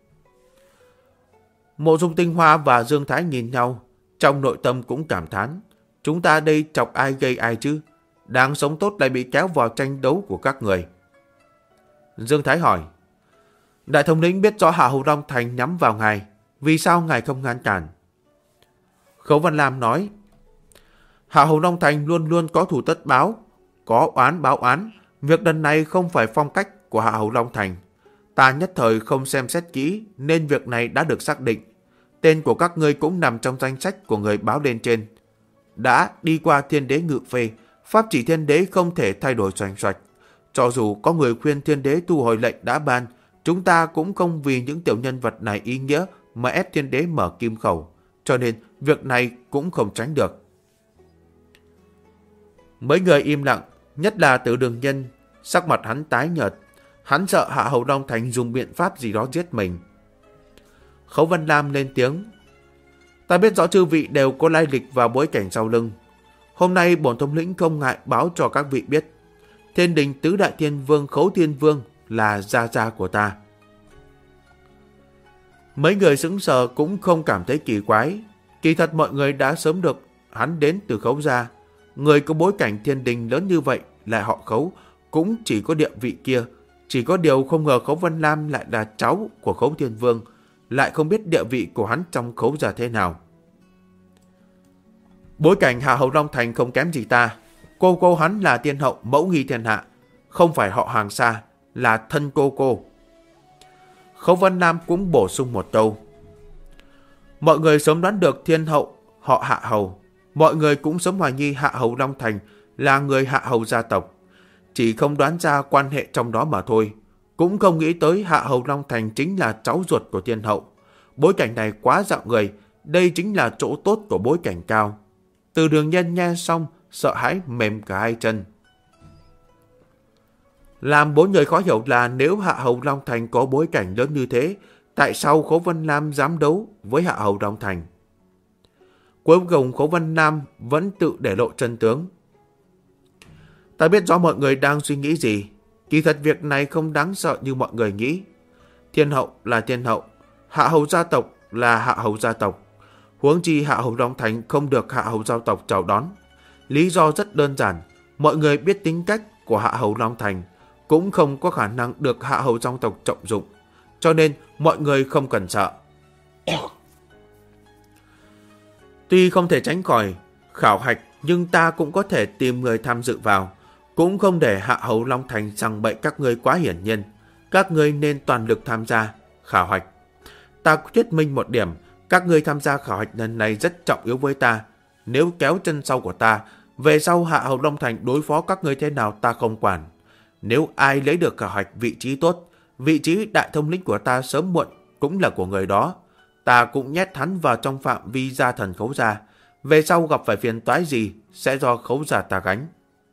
Mộ Dung Tinh Hoa và Dương Thái nhìn nhau, trong nội tâm cũng cảm thán. Chúng ta đây chọc ai gây ai chứ? Đang sống tốt lại bị kéo vào tranh đấu của các người. Dương Thái hỏi. Đại thống lĩnh biết rõ Hạ Hầu Long Thành nhắm vào ngài, vì sao ngài không ngăn cản? Khấu Văn Lam nói. Hạ Hầu Long Thành luôn luôn có thù tất báo, có oán báo oán, Việc lần này không phải phong cách của Hạ Hầu Long Thành. Ta nhất thời không xem xét kỹ nên việc này đã được xác định. Tên của các ngươi cũng nằm trong danh sách của người báo lên trên. Đã đi qua thiên đế ngự phê, pháp chỉ thiên đế không thể thay đổi xoành xoạch. Cho dù có người khuyên thiên đế thu hồi lệnh đã ban, chúng ta cũng không vì những tiểu nhân vật này ý nghĩa mà ép thiên đế mở kim khẩu. Cho nên việc này cũng không tránh được. Mấy người im lặng, nhất là Từ Đường Nhân, sắc mặt hắn tái nhợt. Hắn sợ Hạ Hầu Long Thành dùng biện pháp gì đó giết mình. Khấu Văn Lam lên tiếng. Ta biết rõ chư vị đều có lai lịch và bối cảnh sau lưng. Hôm nay bổn thống lĩnh không ngại báo cho các vị biết. Thiên đình tứ đại thiên vương Khấu Thiên Vương là gia gia của ta. Mấy người sững sờ cũng không cảm thấy kỳ quái. Kỳ thật mọi người đã sớm được hắn đến từ Khấu gia. Người có bối cảnh thiên đình lớn như vậy lại họ Khấu, cũng chỉ có địa vị kia. Chỉ có điều không ngờ Khấu Văn Lam lại là cháu của Khấu Thiên Vương, lại không biết địa vị của hắn trong Khấu gia thế nào. Bối cảnh Hạ Hầu Long Thành không kém gì ta. Cô hắn là tiên hậu mẫu nghi thiên hạ, không phải họ hàng xa, là thân cô. Khấu Văn Lam cũng bổ sung một câu. Mọi người sớm đoán được thiên hậu họ Hạ Hầu. Mọi người cũng sớm hoài nghi Hạ Hầu Long Thành là người Hạ Hầu gia tộc. Chỉ không đoán ra quan hệ trong đó mà thôi. Cũng không nghĩ tới Hạ Hầu Long Thành chính là cháu ruột của thiên hậu. Bối cảnh này quá dạo người. Đây chính là chỗ tốt của bối cảnh cao. Từ Đường Nhân nghe xong sợ hãi mềm cả hai chân. Làm bốn người khó hiểu là nếu Hạ Hầu Long Thành có bối cảnh lớn như thế, tại sao Khấu Văn Lam dám đấu với Hạ Hầu Long Thành? Cuối cùng Khấu Văn Lam vẫn tự để lộ chân tướng. Ta biết rõ mọi người đang suy nghĩ gì. Kỳ thật việc này không đáng sợ như mọi người nghĩ. Thiên hậu là thiên hậu, Hạ Hầu gia tộc là Hạ Hầu gia tộc. Huống chi Hạ Hầu Long Thành không được Hạ Hầu gia tộc chào đón. Lý do rất đơn giản, mọi người biết tính cách của Hạ Hầu Long Thành, cũng không có khả năng được Hạ Hầu gia tộc trọng dụng, cho nên mọi người không cần sợ. Tuy không thể tránh khỏi khảo hạch, nhưng ta cũng có thể tìm người tham dự vào, cũng không để Hạ Hầu Long Thành rằng bậy các ngươi quá hiển nhiên. Các ngươi nên toàn lực tham gia khảo hạch. Ta thuyết minh một điểm, các ngươi tham gia khảo hạch lần này rất trọng yếu với ta. Nếu kéo chân sau của ta, về sau Hạ Hầu Long Thành đối phó các ngươi thế nào ta không quản. Nếu ai lấy được khảo hạch vị trí tốt, vị trí đại thông lĩnh của ta sớm muộn cũng là của người đó. Ta cũng nhét hắn vào trong phạm vi gia thần Khấu gia. Về sau gặp phải phiền toái gì sẽ do Khấu gia ta gánh.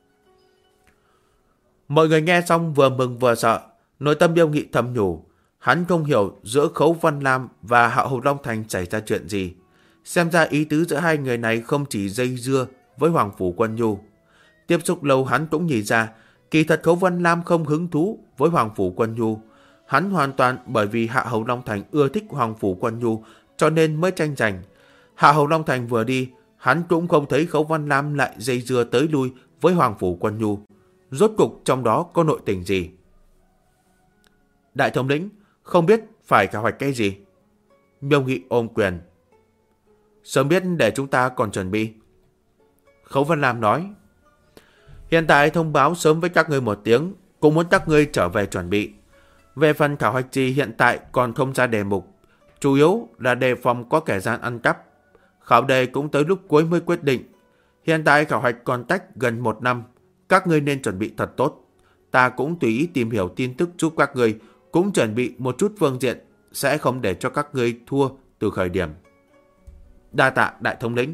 Mọi người nghe xong vừa mừng vừa sợ. Nội tâm Miêu Nghị thầm nhủ. Hắn không hiểu giữa Khấu Văn Lam và Hạ Hầu Long Thành xảy ra chuyện gì. Xem ra ý tứ giữa hai người này không chỉ dây dưa với Hoàng Phủ Quân Nhu. Tiếp xúc lâu hắn cũng nhìn ra, kỳ thật Khấu Văn Lam không hứng thú với Hoàng Phủ Quân Nhu. Hắn hoàn toàn bởi vì Hạ Hầu Long Thành ưa thích Hoàng Phủ Quân Nhu cho nên mới tranh giành. Hạ Hầu Long Thành vừa đi, hắn cũng không thấy Khấu Văn Lam lại dây dưa tới lui với Hoàng Phủ Quân Nhu. Rốt cục trong đó có nội tình gì? Đại thống lĩnh không biết phải khảo hoạch cái gì? Miêu Nghị ôm quyền. Sớm biết để chúng ta còn chuẩn bị. Khấu Văn Lam nói. Hiện tại thông báo sớm với các ngươi một tiếng, cũng muốn các ngươi trở về chuẩn bị. Về phần khảo hoạch gì hiện tại còn không ra đề mục, chủ yếu là đề phòng có kẻ gian ăn cắp. Khảo đề cũng tới lúc cuối mới quyết định. Hiện tại khảo hoạch còn cách gần 1 năm, các ngươi nên chuẩn bị thật tốt. Ta cũng tùy ý tìm hiểu tin tức giúp các ngươi, cũng chuẩn bị một chút phương diện, sẽ không để cho các ngươi thua từ khởi điểm. Đa tạ đại thống lĩnh.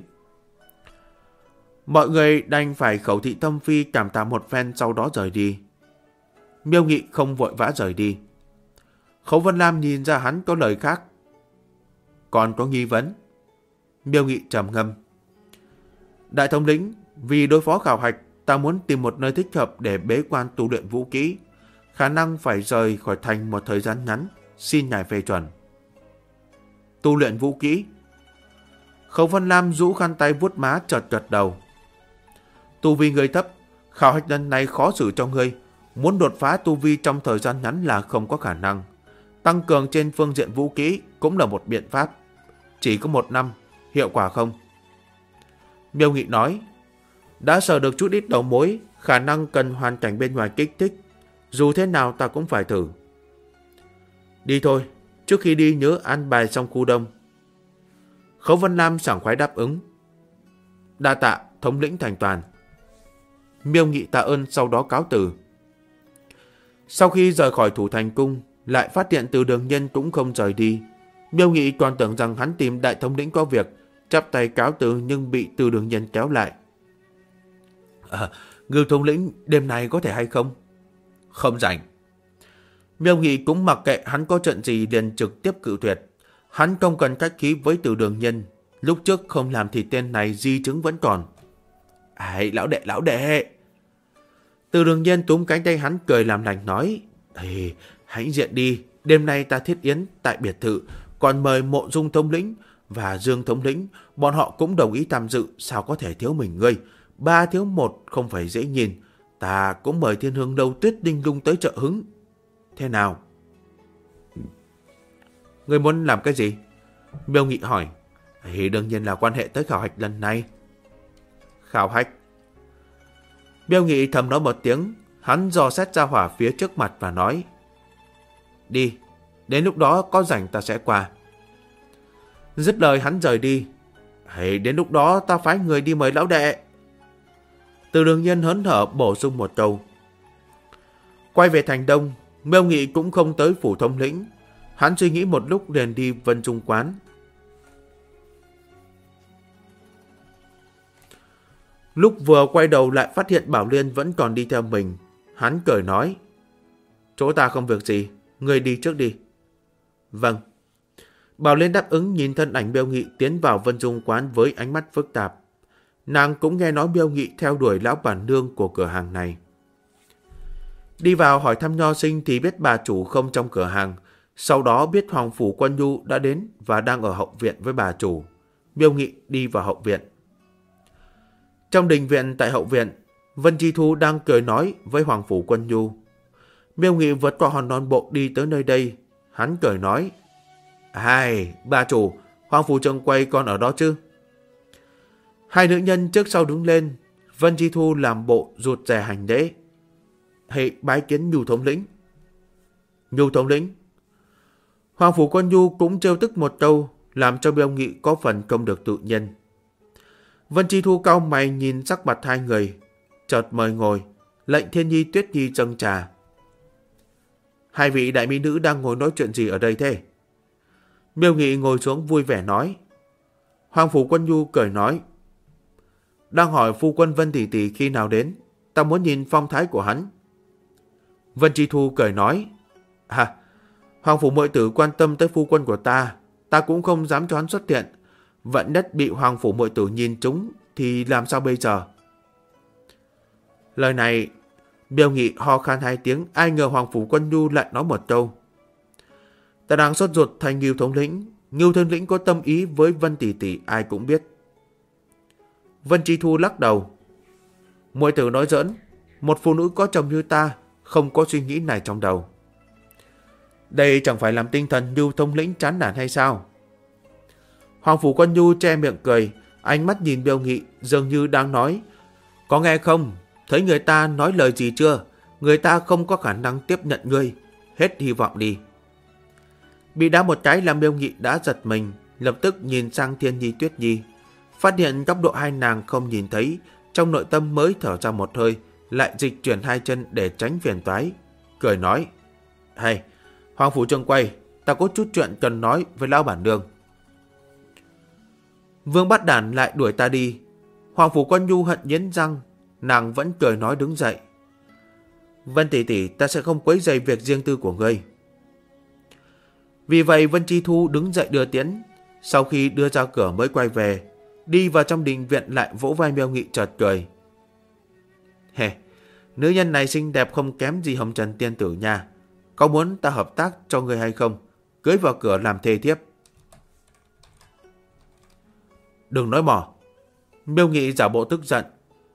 Mọi người đành phải khẩu thị tâm phi cảm tạ một phen sau đó rời đi. Miêu Nghị không vội vã rời đi. Khấu Văn Lam nhìn ra hắn có lời khác. Còn có nghi vấn? Miêu Nghị trầm ngâm. Đại thống lĩnh, vì đối phó khảo hạch, ta muốn tìm một nơi thích hợp để bế quan tu luyện vũ kỹ. Khả năng phải rời khỏi thành một thời gian ngắn, xin ngài phê chuẩn. Tu luyện vũ kỹ? Khấu Văn Lam rũ khăn tay vuốt má chợt gật đầu. Tu vi ngươi thấp, khảo hạch lần này khó xử cho ngươi. Muốn đột phá tu vi trong thời gian ngắn là không có khả năng. Tăng cường trên phương diện vũ kỹ cũng là một biện pháp. Chỉ có 1 năm, hiệu quả không? Miêu Nghị nói. Đã sờ được chút ít đầu mối, Khả năng cần hoàn cảnh bên ngoài kích thích. Dù thế nào ta cũng phải thử. Đi thôi, trước khi đi nhớ ăn bài xong khu đông. Khấu Vân Lam sảng khoái đáp ứng. Đa tạ, thống lĩnh Thành Toàn. Miêu Nghị tạ ơn sau đó cáo từ. Sau khi rời khỏi Thủ Thành Cung, lại phát hiện Từ Đường Nhân cũng không rời đi. Miêu Nghị còn tưởng rằng hắn tìm đại thống lĩnh có việc, chắp tay cáo từ nhưng bị Từ Đường Nhân kéo lại. Ngưu thống lĩnh, đêm nay có thể hay không? Không rảnh. Miêu Nghị cũng mặc kệ hắn có chuyện gì liền trực tiếp cự tuyệt. Hắn không cần khách khí với Từ Đường Nhân. Lúc trước không làm thì tên này di chứng vẫn còn. Lão đệ. Từ Đường Nhân túm cánh tay hắn cười làm lành nói. Hãy diện đi, đêm nay ta thiết yến tại biệt thự, còn mời Mộ Dung thống lĩnh và Dương thống lĩnh, bọn họ cũng đồng ý tham dự, sao có thể thiếu mình ngươi. 3 thiếu 1 không phải dễ nhìn. Ta cũng mời Thiên Hương Lâu Tuyết Đinh Lung tới trợ hứng. Thế nào? Ngươi muốn làm cái gì? Miêu Nghị hỏi. Đương nhiên là quan hệ tới khảo hạch lần này. Khảo hạch? Miêu Nghị thầm nói một tiếng, hắn dò xét ra hỏa phía trước mặt và nói. Đi, đến lúc đó có rảnh ta sẽ qua. Dứt lời hắn rời đi. Đến lúc đó ta phái người đi mời lão đệ. Từ Đường Nhân hớn hở bổ sung một câu. Quay về thành Đông, Miêu Nghị cũng không tới phủ thống lĩnh. Hắn suy nghĩ một lúc liền đi Vân Trung quán. Lúc vừa quay đầu lại phát hiện Bảo Liên vẫn còn đi theo mình. Hắn cười nói. Chỗ ta không việc gì, ngươi đi trước đi. Vâng. Bảo Liên đáp ứng nhìn thân ảnh Miêu Nghị tiến vào Vân Trung quán với ánh mắt phức tạp. Nàng cũng nghe nói Miêu Nghị theo đuổi lão bản nương của cửa hàng này. Đi vào hỏi thăm Nho Sinh thì biết bà chủ không trong cửa hàng. Sau đó biết Hoàng Phủ Quân Nhu đã đến và đang ở hậu viện với bà chủ. Miêu Nghị đi vào hậu viện. Trong đình viện tại hậu viện, Vân Chi Thu đang cười nói với Hoàng Phủ Quân Nhu. Miêu Nghị vượt qua hòn non bộ đi tới nơi đây. Hắn cười nói. Bà chủ, Hoàng Phủ Trường Quay còn ở đó chứ? Hai nữ nhân trước sau đứng lên. Vân Chi Thu làm bộ rụt rè hành lễ. Bái kiến Nhu thống lĩnh. Nhu thống lĩnh. Hoàng Phủ Quân Nhu cũng trêu tức một câu, làm cho Miêu Nghị có phần không được tự nhiên. Vân Chi Thu cau mày nhìn sắc mặt hai người, chợt mời ngồi, lệnh Thiên Nhi Tuyết Nhi dâng trà. Hai vị đại mỹ nữ đang ngồi nói chuyện gì ở đây thế? Miêu Nghị ngồi xuống vui vẻ nói. Hoàng Phủ Quân Nhu cười nói. Đang hỏi phu quân Vân tỷ tỷ khi nào đến, ta muốn nhìn phong thái của hắn. Vân Chi Thu cười nói. Hoàng Phủ muội tử quan tâm tới phu quân của ta cũng không dám cho hắn xuất hiện. Vận đất bị Hoàng Phủ muội tử nhìn trúng thì làm sao bây giờ? Lời này, Miêu Nghị ho khan 2 tiếng, ai ngờ Hoàng Phủ Quân Nhu lại nói một câu. Ta đang sốt ruột thành Ngưu thống lĩnh. Ngưu thống lĩnh có tâm ý với Vân tỷ tỷ ai cũng biết. Vân Chi Thu lắc đầu. Muội tử nói giỡn, một phụ nữ có chồng như ta không có suy nghĩ này trong đầu. Đây chẳng phải làm tinh thần Ngưu thống lĩnh chán nản hay sao? Hoàng Phủ Quân Nhu che miệng cười, ánh mắt nhìn Miêu Nghị dường như đang nói. Có nghe không? Thấy người ta nói lời gì chưa? Người ta không có khả năng tiếp nhận ngươi. Hết hy vọng đi. Bị đá một cái làm Miêu Nghị đã giật mình, lập tức nhìn sang Thiên Nhi Tuyết Nhi. Phát hiện góc độ hai nàng không nhìn thấy, trong nội tâm mới thở ra một hơi, lại dịch chuyển 2 chân để tránh phiền toái. Cười nói. Hoàng Phủ Trường Quay, ta có chút chuyện cần nói với lão bản nương. Vương Bát Đản lại đuổi ta đi. Hoàng Phủ Quân Nhu hận nghiến răng, nàng vẫn cười nói đứng dậy. Vân tỷ tỷ, ta sẽ không quấy rầy việc riêng tư của ngươi. Vì vậy Vân Chi Thu đứng dậy đưa tiễn. Sau khi đưa ra cửa mới quay về, đi vào trong đình viện lại vỗ vai Miêu Nghị chợt cười. Nữ nhân này xinh đẹp không kém gì Hồng Trần tiên tử nha. Có muốn ta hợp tác cho ngươi hay không? Cưới vào cửa làm thê thiếp. Đừng nói mỏ. Miêu Nghị giả bộ tức giận.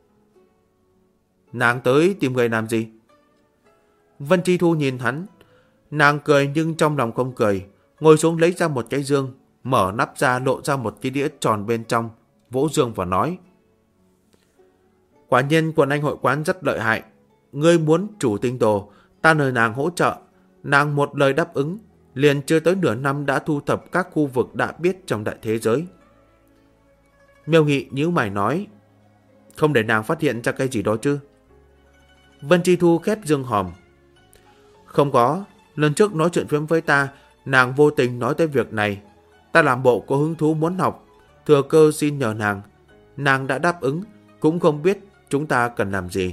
Nàng tới tìm người làm gì? Vân Chi Thu nhìn hắn. Nàng cười nhưng trong lòng không cười. Ngồi xuống lấy ra một cái dương, mở nắp ra lộ ra một cái đĩa tròn bên trong, vỗ dương và nói. Quả nhiên quần anh hội quán rất lợi hại. Ngươi muốn chủ tinh đồ, ta nhờ nàng hỗ trợ. Nàng một lời đáp ứng, liền chưa tới nửa năm đã thu thập các khu vực đã biết trong đại thế giới. Miêu Nghị nhíu mày nói, không để nàng phát hiện ra cái gì đó chứ? Vân Chi Thu khép dương hòm. Không có, lần trước nói chuyện phiếm với ta, nàng vô tình nói tới việc này. Ta làm bộ có hứng thú muốn học, thừa cơ xin nhờ nàng. Nàng đã đáp ứng, cũng không biết chúng ta cần làm gì.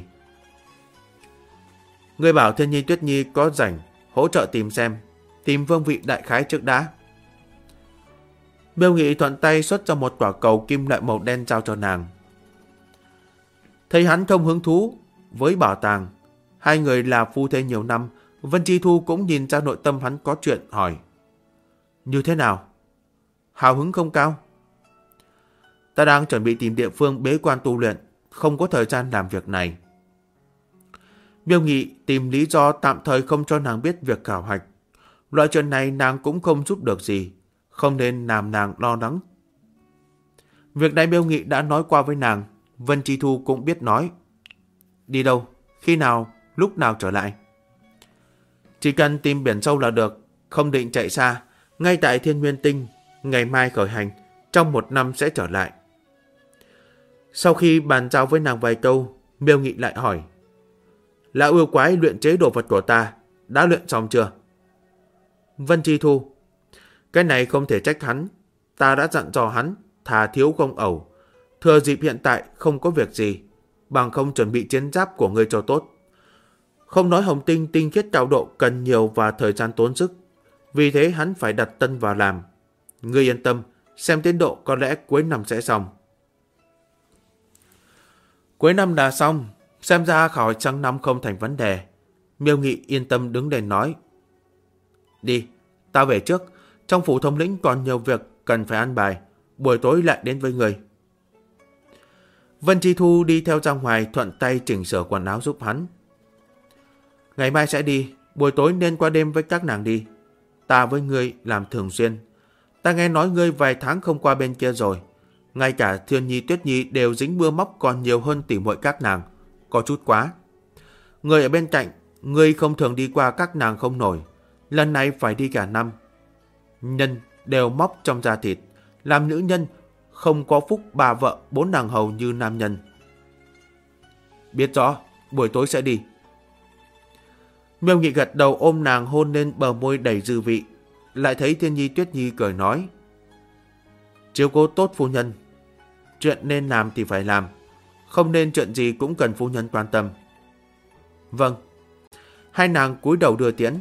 Ngươi bảo Thiên Nhi Tuyết Nhi có rảnh, hỗ trợ tìm xem, tìm vương vị đại khái trước đã. Miêu Nghị thuận tay xuất ra một quả cầu kim loại màu đen giao cho nàng. Thấy hắn không hứng thú với bảo tàng, hai người là phu thê nhiều năm, Vân Chi Thu cũng nhìn ra nội tâm hắn có chuyện, hỏi. Như thế nào? Hào hứng không cao? Ta đang chuẩn bị tìm địa phương bế quan tu luyện, không có thời gian làm việc này. Miêu Nghị tìm lý do tạm thời không cho nàng biết việc khảo hạch. Loại chuyện này nàng cũng không giúp được gì, không nên làm nàng lo lắng. Việc này Miêu Nghị đã nói qua với nàng, Vân Chi Thu cũng biết nói. Đi đâu? Khi nào? Lúc nào trở lại? Chỉ cần tìm biển sâu là được, không định chạy xa, ngay tại Thiên Nguyên Tinh, ngày mai khởi hành, trong 1 năm sẽ trở lại. Sau khi bàn giao với nàng vài câu, Miêu Nghị lại hỏi. Lão yêu quái luyện chế đồ vật của ta, đã luyện xong chưa? Vân Chi Thu. Cái này không thể trách hắn, ta đã dặn dò hắn, thà thiếu không ẩu. Thừa dịp hiện tại không có việc gì, bằng không chuẩn bị chiến giáp của ngươi cho tốt. Không nói hồng tinh tinh khiết cao độ cần nhiều và thời gian tốn sức, vì thế hắn phải đặt tân vào làm. Ngươi yên tâm, xem tiến độ có lẽ cuối năm sẽ xong. Cuối năm đã xong, xem ra khảo hạch sang năm không thành vấn đề. Miêu Nghị yên tâm đứng lên nói. Đi, ta về trước, trong phủ thống lĩnh còn nhiều việc cần phải an bài, buổi tối lại đến với người. Vân Chi Thu đi theo ra ngoài, thuận tay chỉnh sửa quần áo giúp hắn. Ngày mai sẽ đi, buổi tối nên qua đêm với các nàng đi. Ta với ngươi làm thường xuyên. Ta nghe nói ngươi vài tháng không qua bên kia rồi. Ngay cả Thiên Nhi Tuyết Nhi đều dính mưa móc còn nhiều hơn tỉ muội các nàng. Có chút quá. Người ở bên cạnh, ngươi không thường đi qua các nàng không nổi. Lần này phải đi cả năm. Nhân đều móc trong da thịt. Làm nữ nhân không có phúc 3 vợ 4 nàng hầu như nam nhân. Biết rõ, buổi tối sẽ đi. Miêu Nghị gật đầu ôm nàng hôn lên bờ môi đầy dư vị. Lại thấy Thiên Nhi Tuyết Nhi cười nói. Chiếu cố tốt phu nhân. Chuyện nên làm thì phải làm. Không nên chuyện gì cũng cần phu nhân quan tâm. Vâng. Hai nàng cúi đầu đưa tiễn.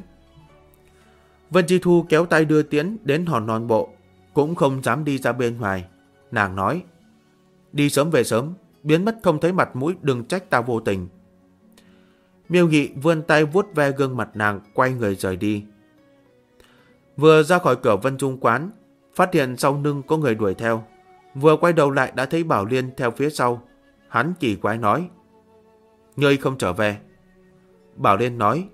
Vân Chi Thu kéo tay đưa tiễn đến hòn non bộ. Cũng không dám đi ra bên ngoài. Nàng nói. Đi sớm về sớm. Biến mất không thấy mặt mũi, đừng trách ta vô tình. Miêu Nghị vươn tay vuốt ve gương mặt nàng, quay người rời đi. Vừa ra khỏi cửa Vân Trung quán, phát hiện sau lưng có người đuổi theo. Vừa quay đầu lại đã thấy Bảo Liên theo phía sau. Hắn kỳ quái nói. Ngươi không trở về. Bảo Liên nói.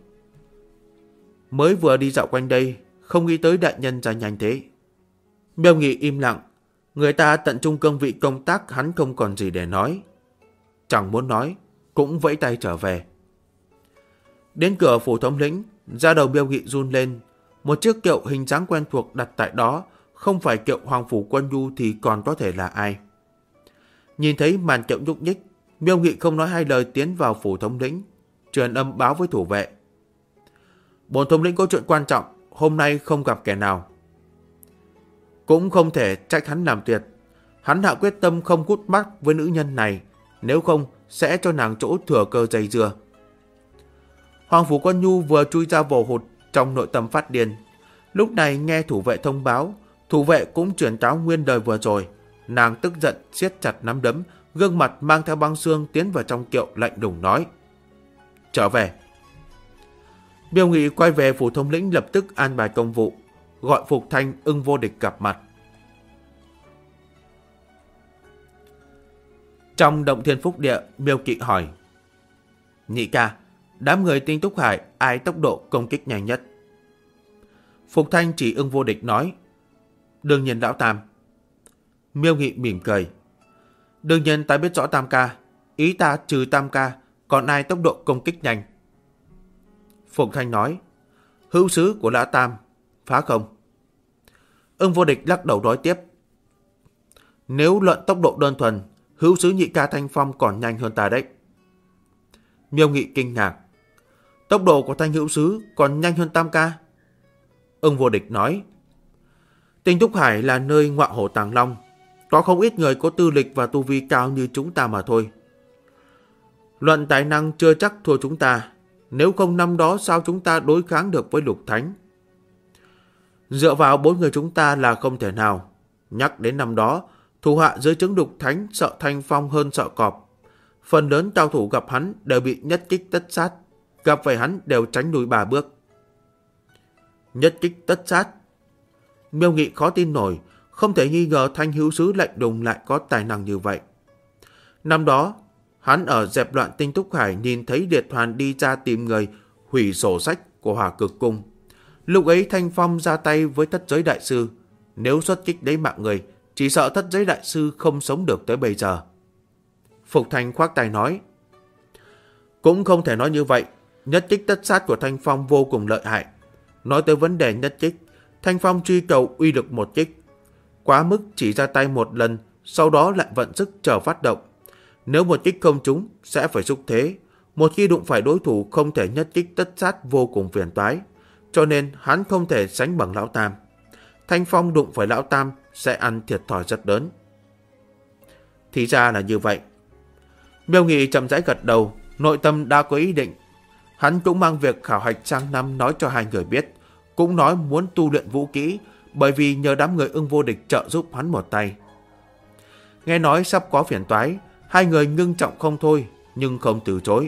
Mới vừa đi dạo quanh đây, không nghĩ tới đại nhân ra nhanh thế. Miêu Nghị im lặng. Người ta tận trung cương vị công tác, hắn không còn gì để nói. Chẳng muốn nói, cũng vẫy tay trở về. Đến cửa phủ thống lĩnh, da đầu Miêu Nghị run lên. Một chiếc kiệu hình dáng quen thuộc đặt tại đó, không phải kiệu Hoàng Phủ Quân Nhu thì còn có thể là ai. Nhìn thấy màn kiệu nhúc nhích, Miêu Nghị không nói hai lời tiến vào phủ thống lĩnh, truyền âm báo với thủ vệ. Bổn thống lĩnh có chuyện quan trọng, hôm nay không gặp kẻ nào. Cũng không thể trách hắn làm tuyệt. Hắn hạ quyết tâm không cút mắt với nữ nhân này, nếu không sẽ cho nàng chỗ thừa cơ dây dưa. Hoàng Phủ Quân Nhu vừa chui ra vồ hụt trong nội tâm phát điên. Lúc này nghe thủ vệ thông báo, thủ vệ cũng truyền cáo nguyên đời vừa rồi. Nàng tức giận siết chặt nắm đấm, gương mặt mang theo băng xương tiến vào trong kiệu lạnh lùng nói. Trở về. Miêu Nghị quay về phủ thống lĩnh lập tức an bài công vụ, gọi Phục Thanh, Ưng Vô Địch gặp mặt. Trong động thiên phúc địa, Miêu Kỵ hỏi. Nhị ca, đám người Tinh Túc Hải ai tốc độ công kích nhanh nhất? Phục Thanh chỉ Ưng Vô Địch nói. Đương nhiên lão Tam. Miêu Nghị mỉm cười. Đương nhiên ta biết rõ Tam ca, Ý ta trừ Tam Ca, còn ai tốc độ công kích nhanh? Phục Thanh nói, hữu sứ của Lã Tam, phá không? Ưng Vô Địch lắc đầu nói tiếp, nếu luận tốc độ đơn thuần, hữu sứ Nhị Ca Thanh Phong còn nhanh hơn ta đấy. Miêu Nghị kinh ngạc, tốc độ của Thanh hữu sứ còn nhanh hơn Tam Ca? Ưng Vô Địch nói, Tinh Túc Hải là nơi ngọa hổ tàng long, có không ít người có tư lịch và tu vi cao như chúng ta mà thôi. Luận tài năng chưa chắc thua chúng ta, nếu không năm đó sao chúng ta đối kháng được với Lục Thánh? Dựa vào 4 người chúng ta là không thể nào. Nhắc đến năm đó, thủ hạ dưới trướng Lục Thánh sợ Thanh Phong hơn sợ cọp. Phần lớn cao thủ gặp hắn đều bị nhất kích tất sát, gặp phải hắn đều tránh lùi 3 bước. Nhất kích tất sát? Miêu Nghị khó tin nổi, không thể nghi ngờ Thanh hữu sứ lạnh lùng lại có tài năng như vậy. Năm đó, hắn ở dẹp loạn Tinh Túc Hải nhìn thấy Liệt Hoàn đi ra tìm người hủy sổ sách của Hỏa Cực Cung. Lúc ấy Thanh Phong ra tay với Thất Giới Đại Sư, nếu xuất kích lấy mạng người, chỉ sợ Thất Giới Đại Sư không sống được tới bây giờ. Phục Thanh khoác tay nói, cũng không thể nói như vậy, nhất kích tất sát của Thanh Phong vô cùng lợi hại. Nói tới vấn đề nhất kích, Thanh Phong truy cầu uy lực một kích, quá mức chỉ ra tay một lần, sau đó lại vận sức chờ phát động. Nếu một kích không trúng, sẽ phải xúc thế. Một khi đụng phải đối thủ không thể nhất kích tất sát vô cùng phiền toái, cho nên hắn không thể sánh bằng Lão Tam. Thanh Phong đụng phải Lão Tam sẽ ăn thiệt thòi rất lớn. Thì ra là như vậy. Miêu Nghị chậm rãi gật đầu, nội tâm đã có ý định. Hắn cũng mang việc khảo hạch sang năm nói cho hai người biết, cũng nói muốn tu luyện vũ kỹ, bởi vì nhờ đám người Ưng Vô Địch trợ giúp hắn một tay. Nghe nói sắp có phiền toái, hai người ngưng trọng không thôi, nhưng không từ chối.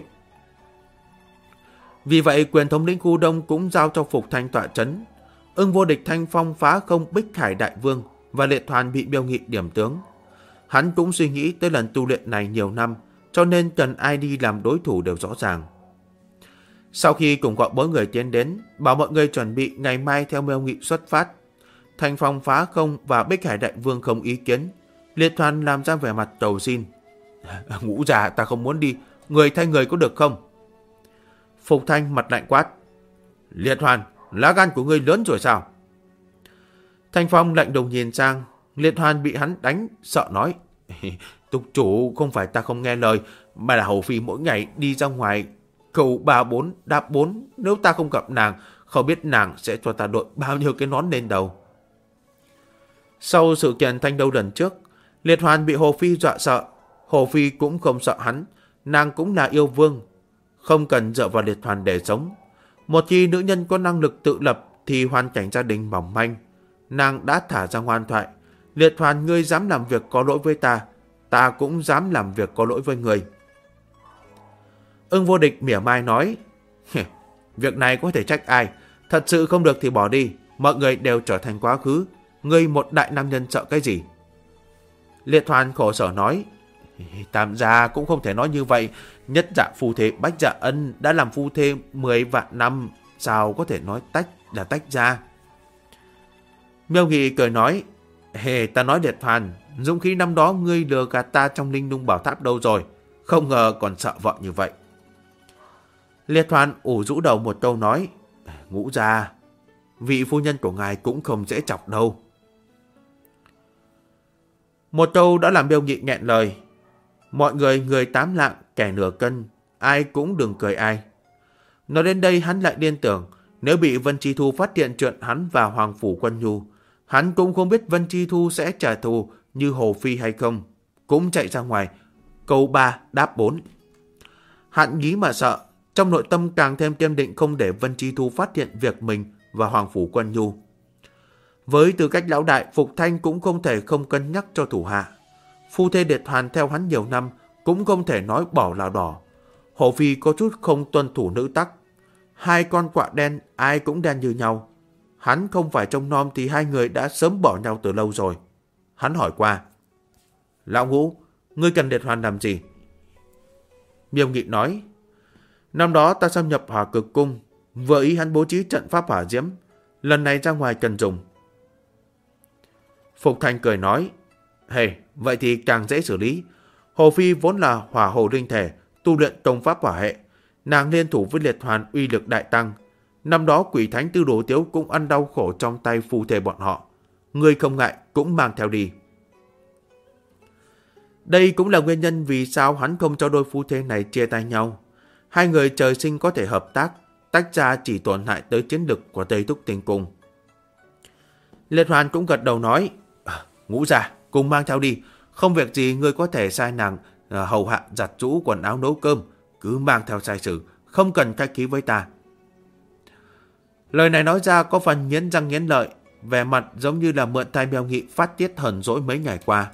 Vì vậy quyền thống lĩnh khu Đông cũng giao cho Phục Thanh tọa trấn. Ưng Vô Địch Thanh Phong phá không Bích Hải Đại Vương và Liệt Hoàn bị Miêu Nghị điểm tướng. Hắn cũng suy nghĩ tới lần tu luyện này nhiều năm, cho nên cần ai đi làm đối thủ đều rõ ràng. Sau khi cùng gọi 4 người tiến đến, bảo mọi người chuẩn bị ngày mai theo Miêu Nghị xuất phát. Thanh Phong phá không và Bích Hải Đại Vương không ý kiến. Liệt Hoàn làm ra vẻ mặt cầu xin. Ngũ già, ta không muốn đi, người thay người có được không? Phục Thanh mặt lạnh quát. Liệt Hoàn, lá gan của ngươi lớn rồi sao? Thanh Phong lạnh lùng nhìn sang. Liệt Hoàn bị hắn đánh, sợ nói. Túc chủ, không phải ta không nghe lời, mà là hầu phi mỗi ngày đi ra ngoài cầu 3-4 đáp 4. Nếu ta không gặp nàng, không biết nàng sẽ cho ta đội bao nhiêu cái nón lên đầu. Sau sự kiện Thanh Đâu lần trước, Liệt Hoàn bị Hồ Phi dọa sợ. Hồ Phi cũng không sợ hắn, nàng cũng là yêu vương, không cần dựa vào Liệt Hoàn để sống. Một khi nữ nhân có năng lực tự lập thì hoàn cảnh gia đình mỏng manh. Nàng đã thả ra ngoan thoại. Liệt Hoàn, ngươi dám làm việc có lỗi với ta, ta cũng dám làm việc có lỗi với ngươi. Ưng Vô Địch mỉa mai nói. Việc này có thể trách ai, thật sự không được thì bỏ đi, mọi người đều trở thành quá khứ, ngươi một đại nam nhân sợ cái gì? Liệt Hoàn khổ sở nói. Tam gia cũng không thể nói như vậy, nhất dạ phu thê bách dạ ân đã làm phu thê 10 vạn năm, sao có thể nói tách là tách ra? Miêu Nghị cười nói. Ta nói Liệt Hoàn, dũng khí năm đó ngươi lừa gạt ta trong Linh Lung Bảo Tháp đâu rồi, không ngờ còn sợ vợ như vậy. Liệt Hoàn ủ rũ đầu một câu nói. Ngũ gia, vị phu nhân của ngài cũng không dễ chọc đâu. Một câu đã làm Miêu Nghị nghẹn lời. Mọi người 8 lạng, kẻ nửa cân, ai cũng đừng cười ai. Nói đến đây hắn lại liên tưởng, nếu bị Vân Chi Thu phát hiện chuyện hắn và Hoàng Phủ Quân Nhu, hắn cũng không biết Vân Chi Thu sẽ trả thù như Hồ Phi hay không, cũng chạy ra ngoài, câu 3 đáp 4. Hắn nghĩ mà sợ, trong nội tâm càng thêm kiên định không để Vân Chi Thu phát hiện việc mình và Hoàng Phủ Quân Nhu. Với tư cách lão đại, Phục Thanh cũng không thể không cân nhắc cho thủ hạ. Phu thê Liệt Hoàn theo hắn nhiều năm, cũng không thể nói bỏ là đỏ. Hồ Phi có chút không tuân thủ nữ tắc. Hai con quạ đen ai cũng đen như nhau. Hắn không phải trông nom thì hai người đã sớm bỏ nhau từ lâu rồi. Hắn hỏi qua. Lão Ngũ, ngươi cần Liệt Hoàn làm gì? Miêu Nghị nói. Năm đó ta xâm nhập Hỏa Cực Cung, vừa ý hắn bố trí trận pháp hỏa diễm, lần này ra ngoài cần dùng. Phục Thanh cười nói. Vậy thì càng dễ xử lý. Hồ Phi vốn là hỏa hồ linh thể, tu luyện công pháp hỏa hệ. Nàng liên thủ với Liệt Hoàn uy lực đại tăng. Năm đó Quỷ Thánh Tư Đồ Tiếu cũng ăn đau khổ trong tay phu thê bọn họ. Ngươi không ngại cũng mang theo đi. Đây cũng là nguyên nhân vì sao hắn không cho đôi phu thê này chia tay nhau. Hai người trời sinh có thể hợp tác, tách ra chỉ tổn hại tới chiến lực của Tây Túc Tinh Cung. Liệt Hoàn cũng gật đầu nói, Ngũ gia, cùng mang theo đi. Không việc gì ngươi có thể sai nàng hầu hạ giặt giũ quần áo nấu cơm. Cứ mang theo sai sử, không cần khách khí với ta. Lời này nói ra có phần nghiến răng nghiến lợi, vẻ mặt giống như là mượn tay Miêu Nghị phát tiết hờn dỗi mấy ngày qua.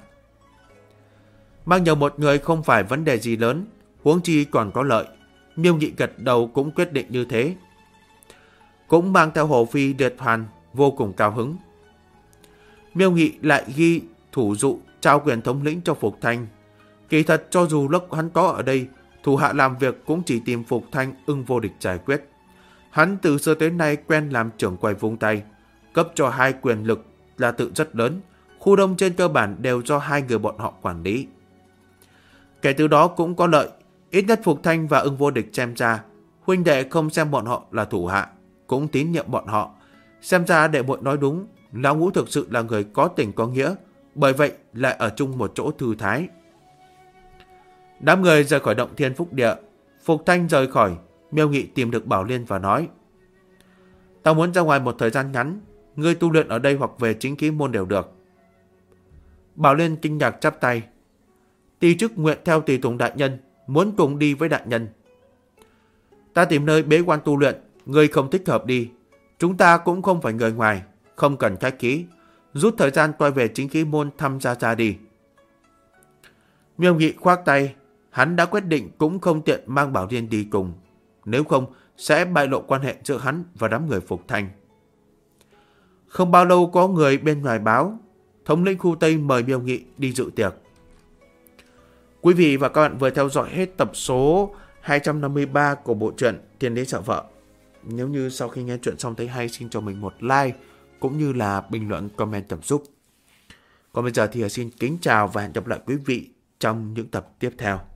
Mang nhiều một người không phải vấn đề gì lớn, huống chi còn có lợi. Miêu Nghị gật đầu cũng quyết định như thế. Cũng mang theo Hồ Phi, Liệt Hoàn vô cùng cao hứng. Miêu Nghị lại ghi thủ dụ trao quyền thống lĩnh cho Phục Thanh. Kỳ thật cho dù lúc hắn có ở đây, thủ hạ làm việc cũng chỉ tìm Phục Thanh Ưng Vô Địch giải quyết. Hắn từ xưa tới nay quen làm trưởng quầy vung tay, cấp cho hai quyền lực là tự rất lớn, khu đông trên cơ bản đều do hai người bọn họ quản lý. Kể từ đó cũng có lợi, ít nhất Phục Thanh và Ưng Vô Địch xem ra, huynh đệ không xem bọn họ là thủ hạ, cũng tín nhiệm bọn họ. Xem ra đệ muội nói đúng, Lão Ngũ thực sự là người có tình có nghĩa, bởi vậy lại ở chung một chỗ thư thái. Đám người rời khỏi động Thiên Phúc Địa. Phục Thanh rời khỏi, Miêu Nghị tìm được Bảo Liên và nói, ta muốn ra ngoài một thời gian ngắn, ngươi tu luyện ở đây hoặc về Chính Khí Môn đều được. Bảo Liên kinh ngạc chắp tay, Tỳ chức nguyện theo Tỳ Tùng đại nhân, muốn cùng đi với đại nhân. Ta tìm nơi bế quan tu luyện, ngươi không thích hợp đi. Chúng ta cũng không phải người ngoài, không cần khách khí, rút thời gian quay về Chính Khí Môn thăm Gia Gia đi. Miêu Nghị khoác tay, hắn đã quyết định cũng không tiện mang Bảo Liên đi cùng, nếu không sẽ bại lộ quan hệ giữa hắn và đám người Phục Thanh. Không bao lâu có người bên ngoài báo, thống lĩnh khu Tây mời Miêu Nghị đi dự tiệc. Quý vị và các bạn vừa theo dõi hết tập số 253 của bộ truyện Thiên Đế Sợ Vợ. Nếu như sau khi nghe chuyện xong thấy hay, xin cho mình một like cũng như là bình luận comment cảm xúc. Còn bây giờ thì xin kính chào và hẹn gặp lại quý vị trong những tập tiếp theo.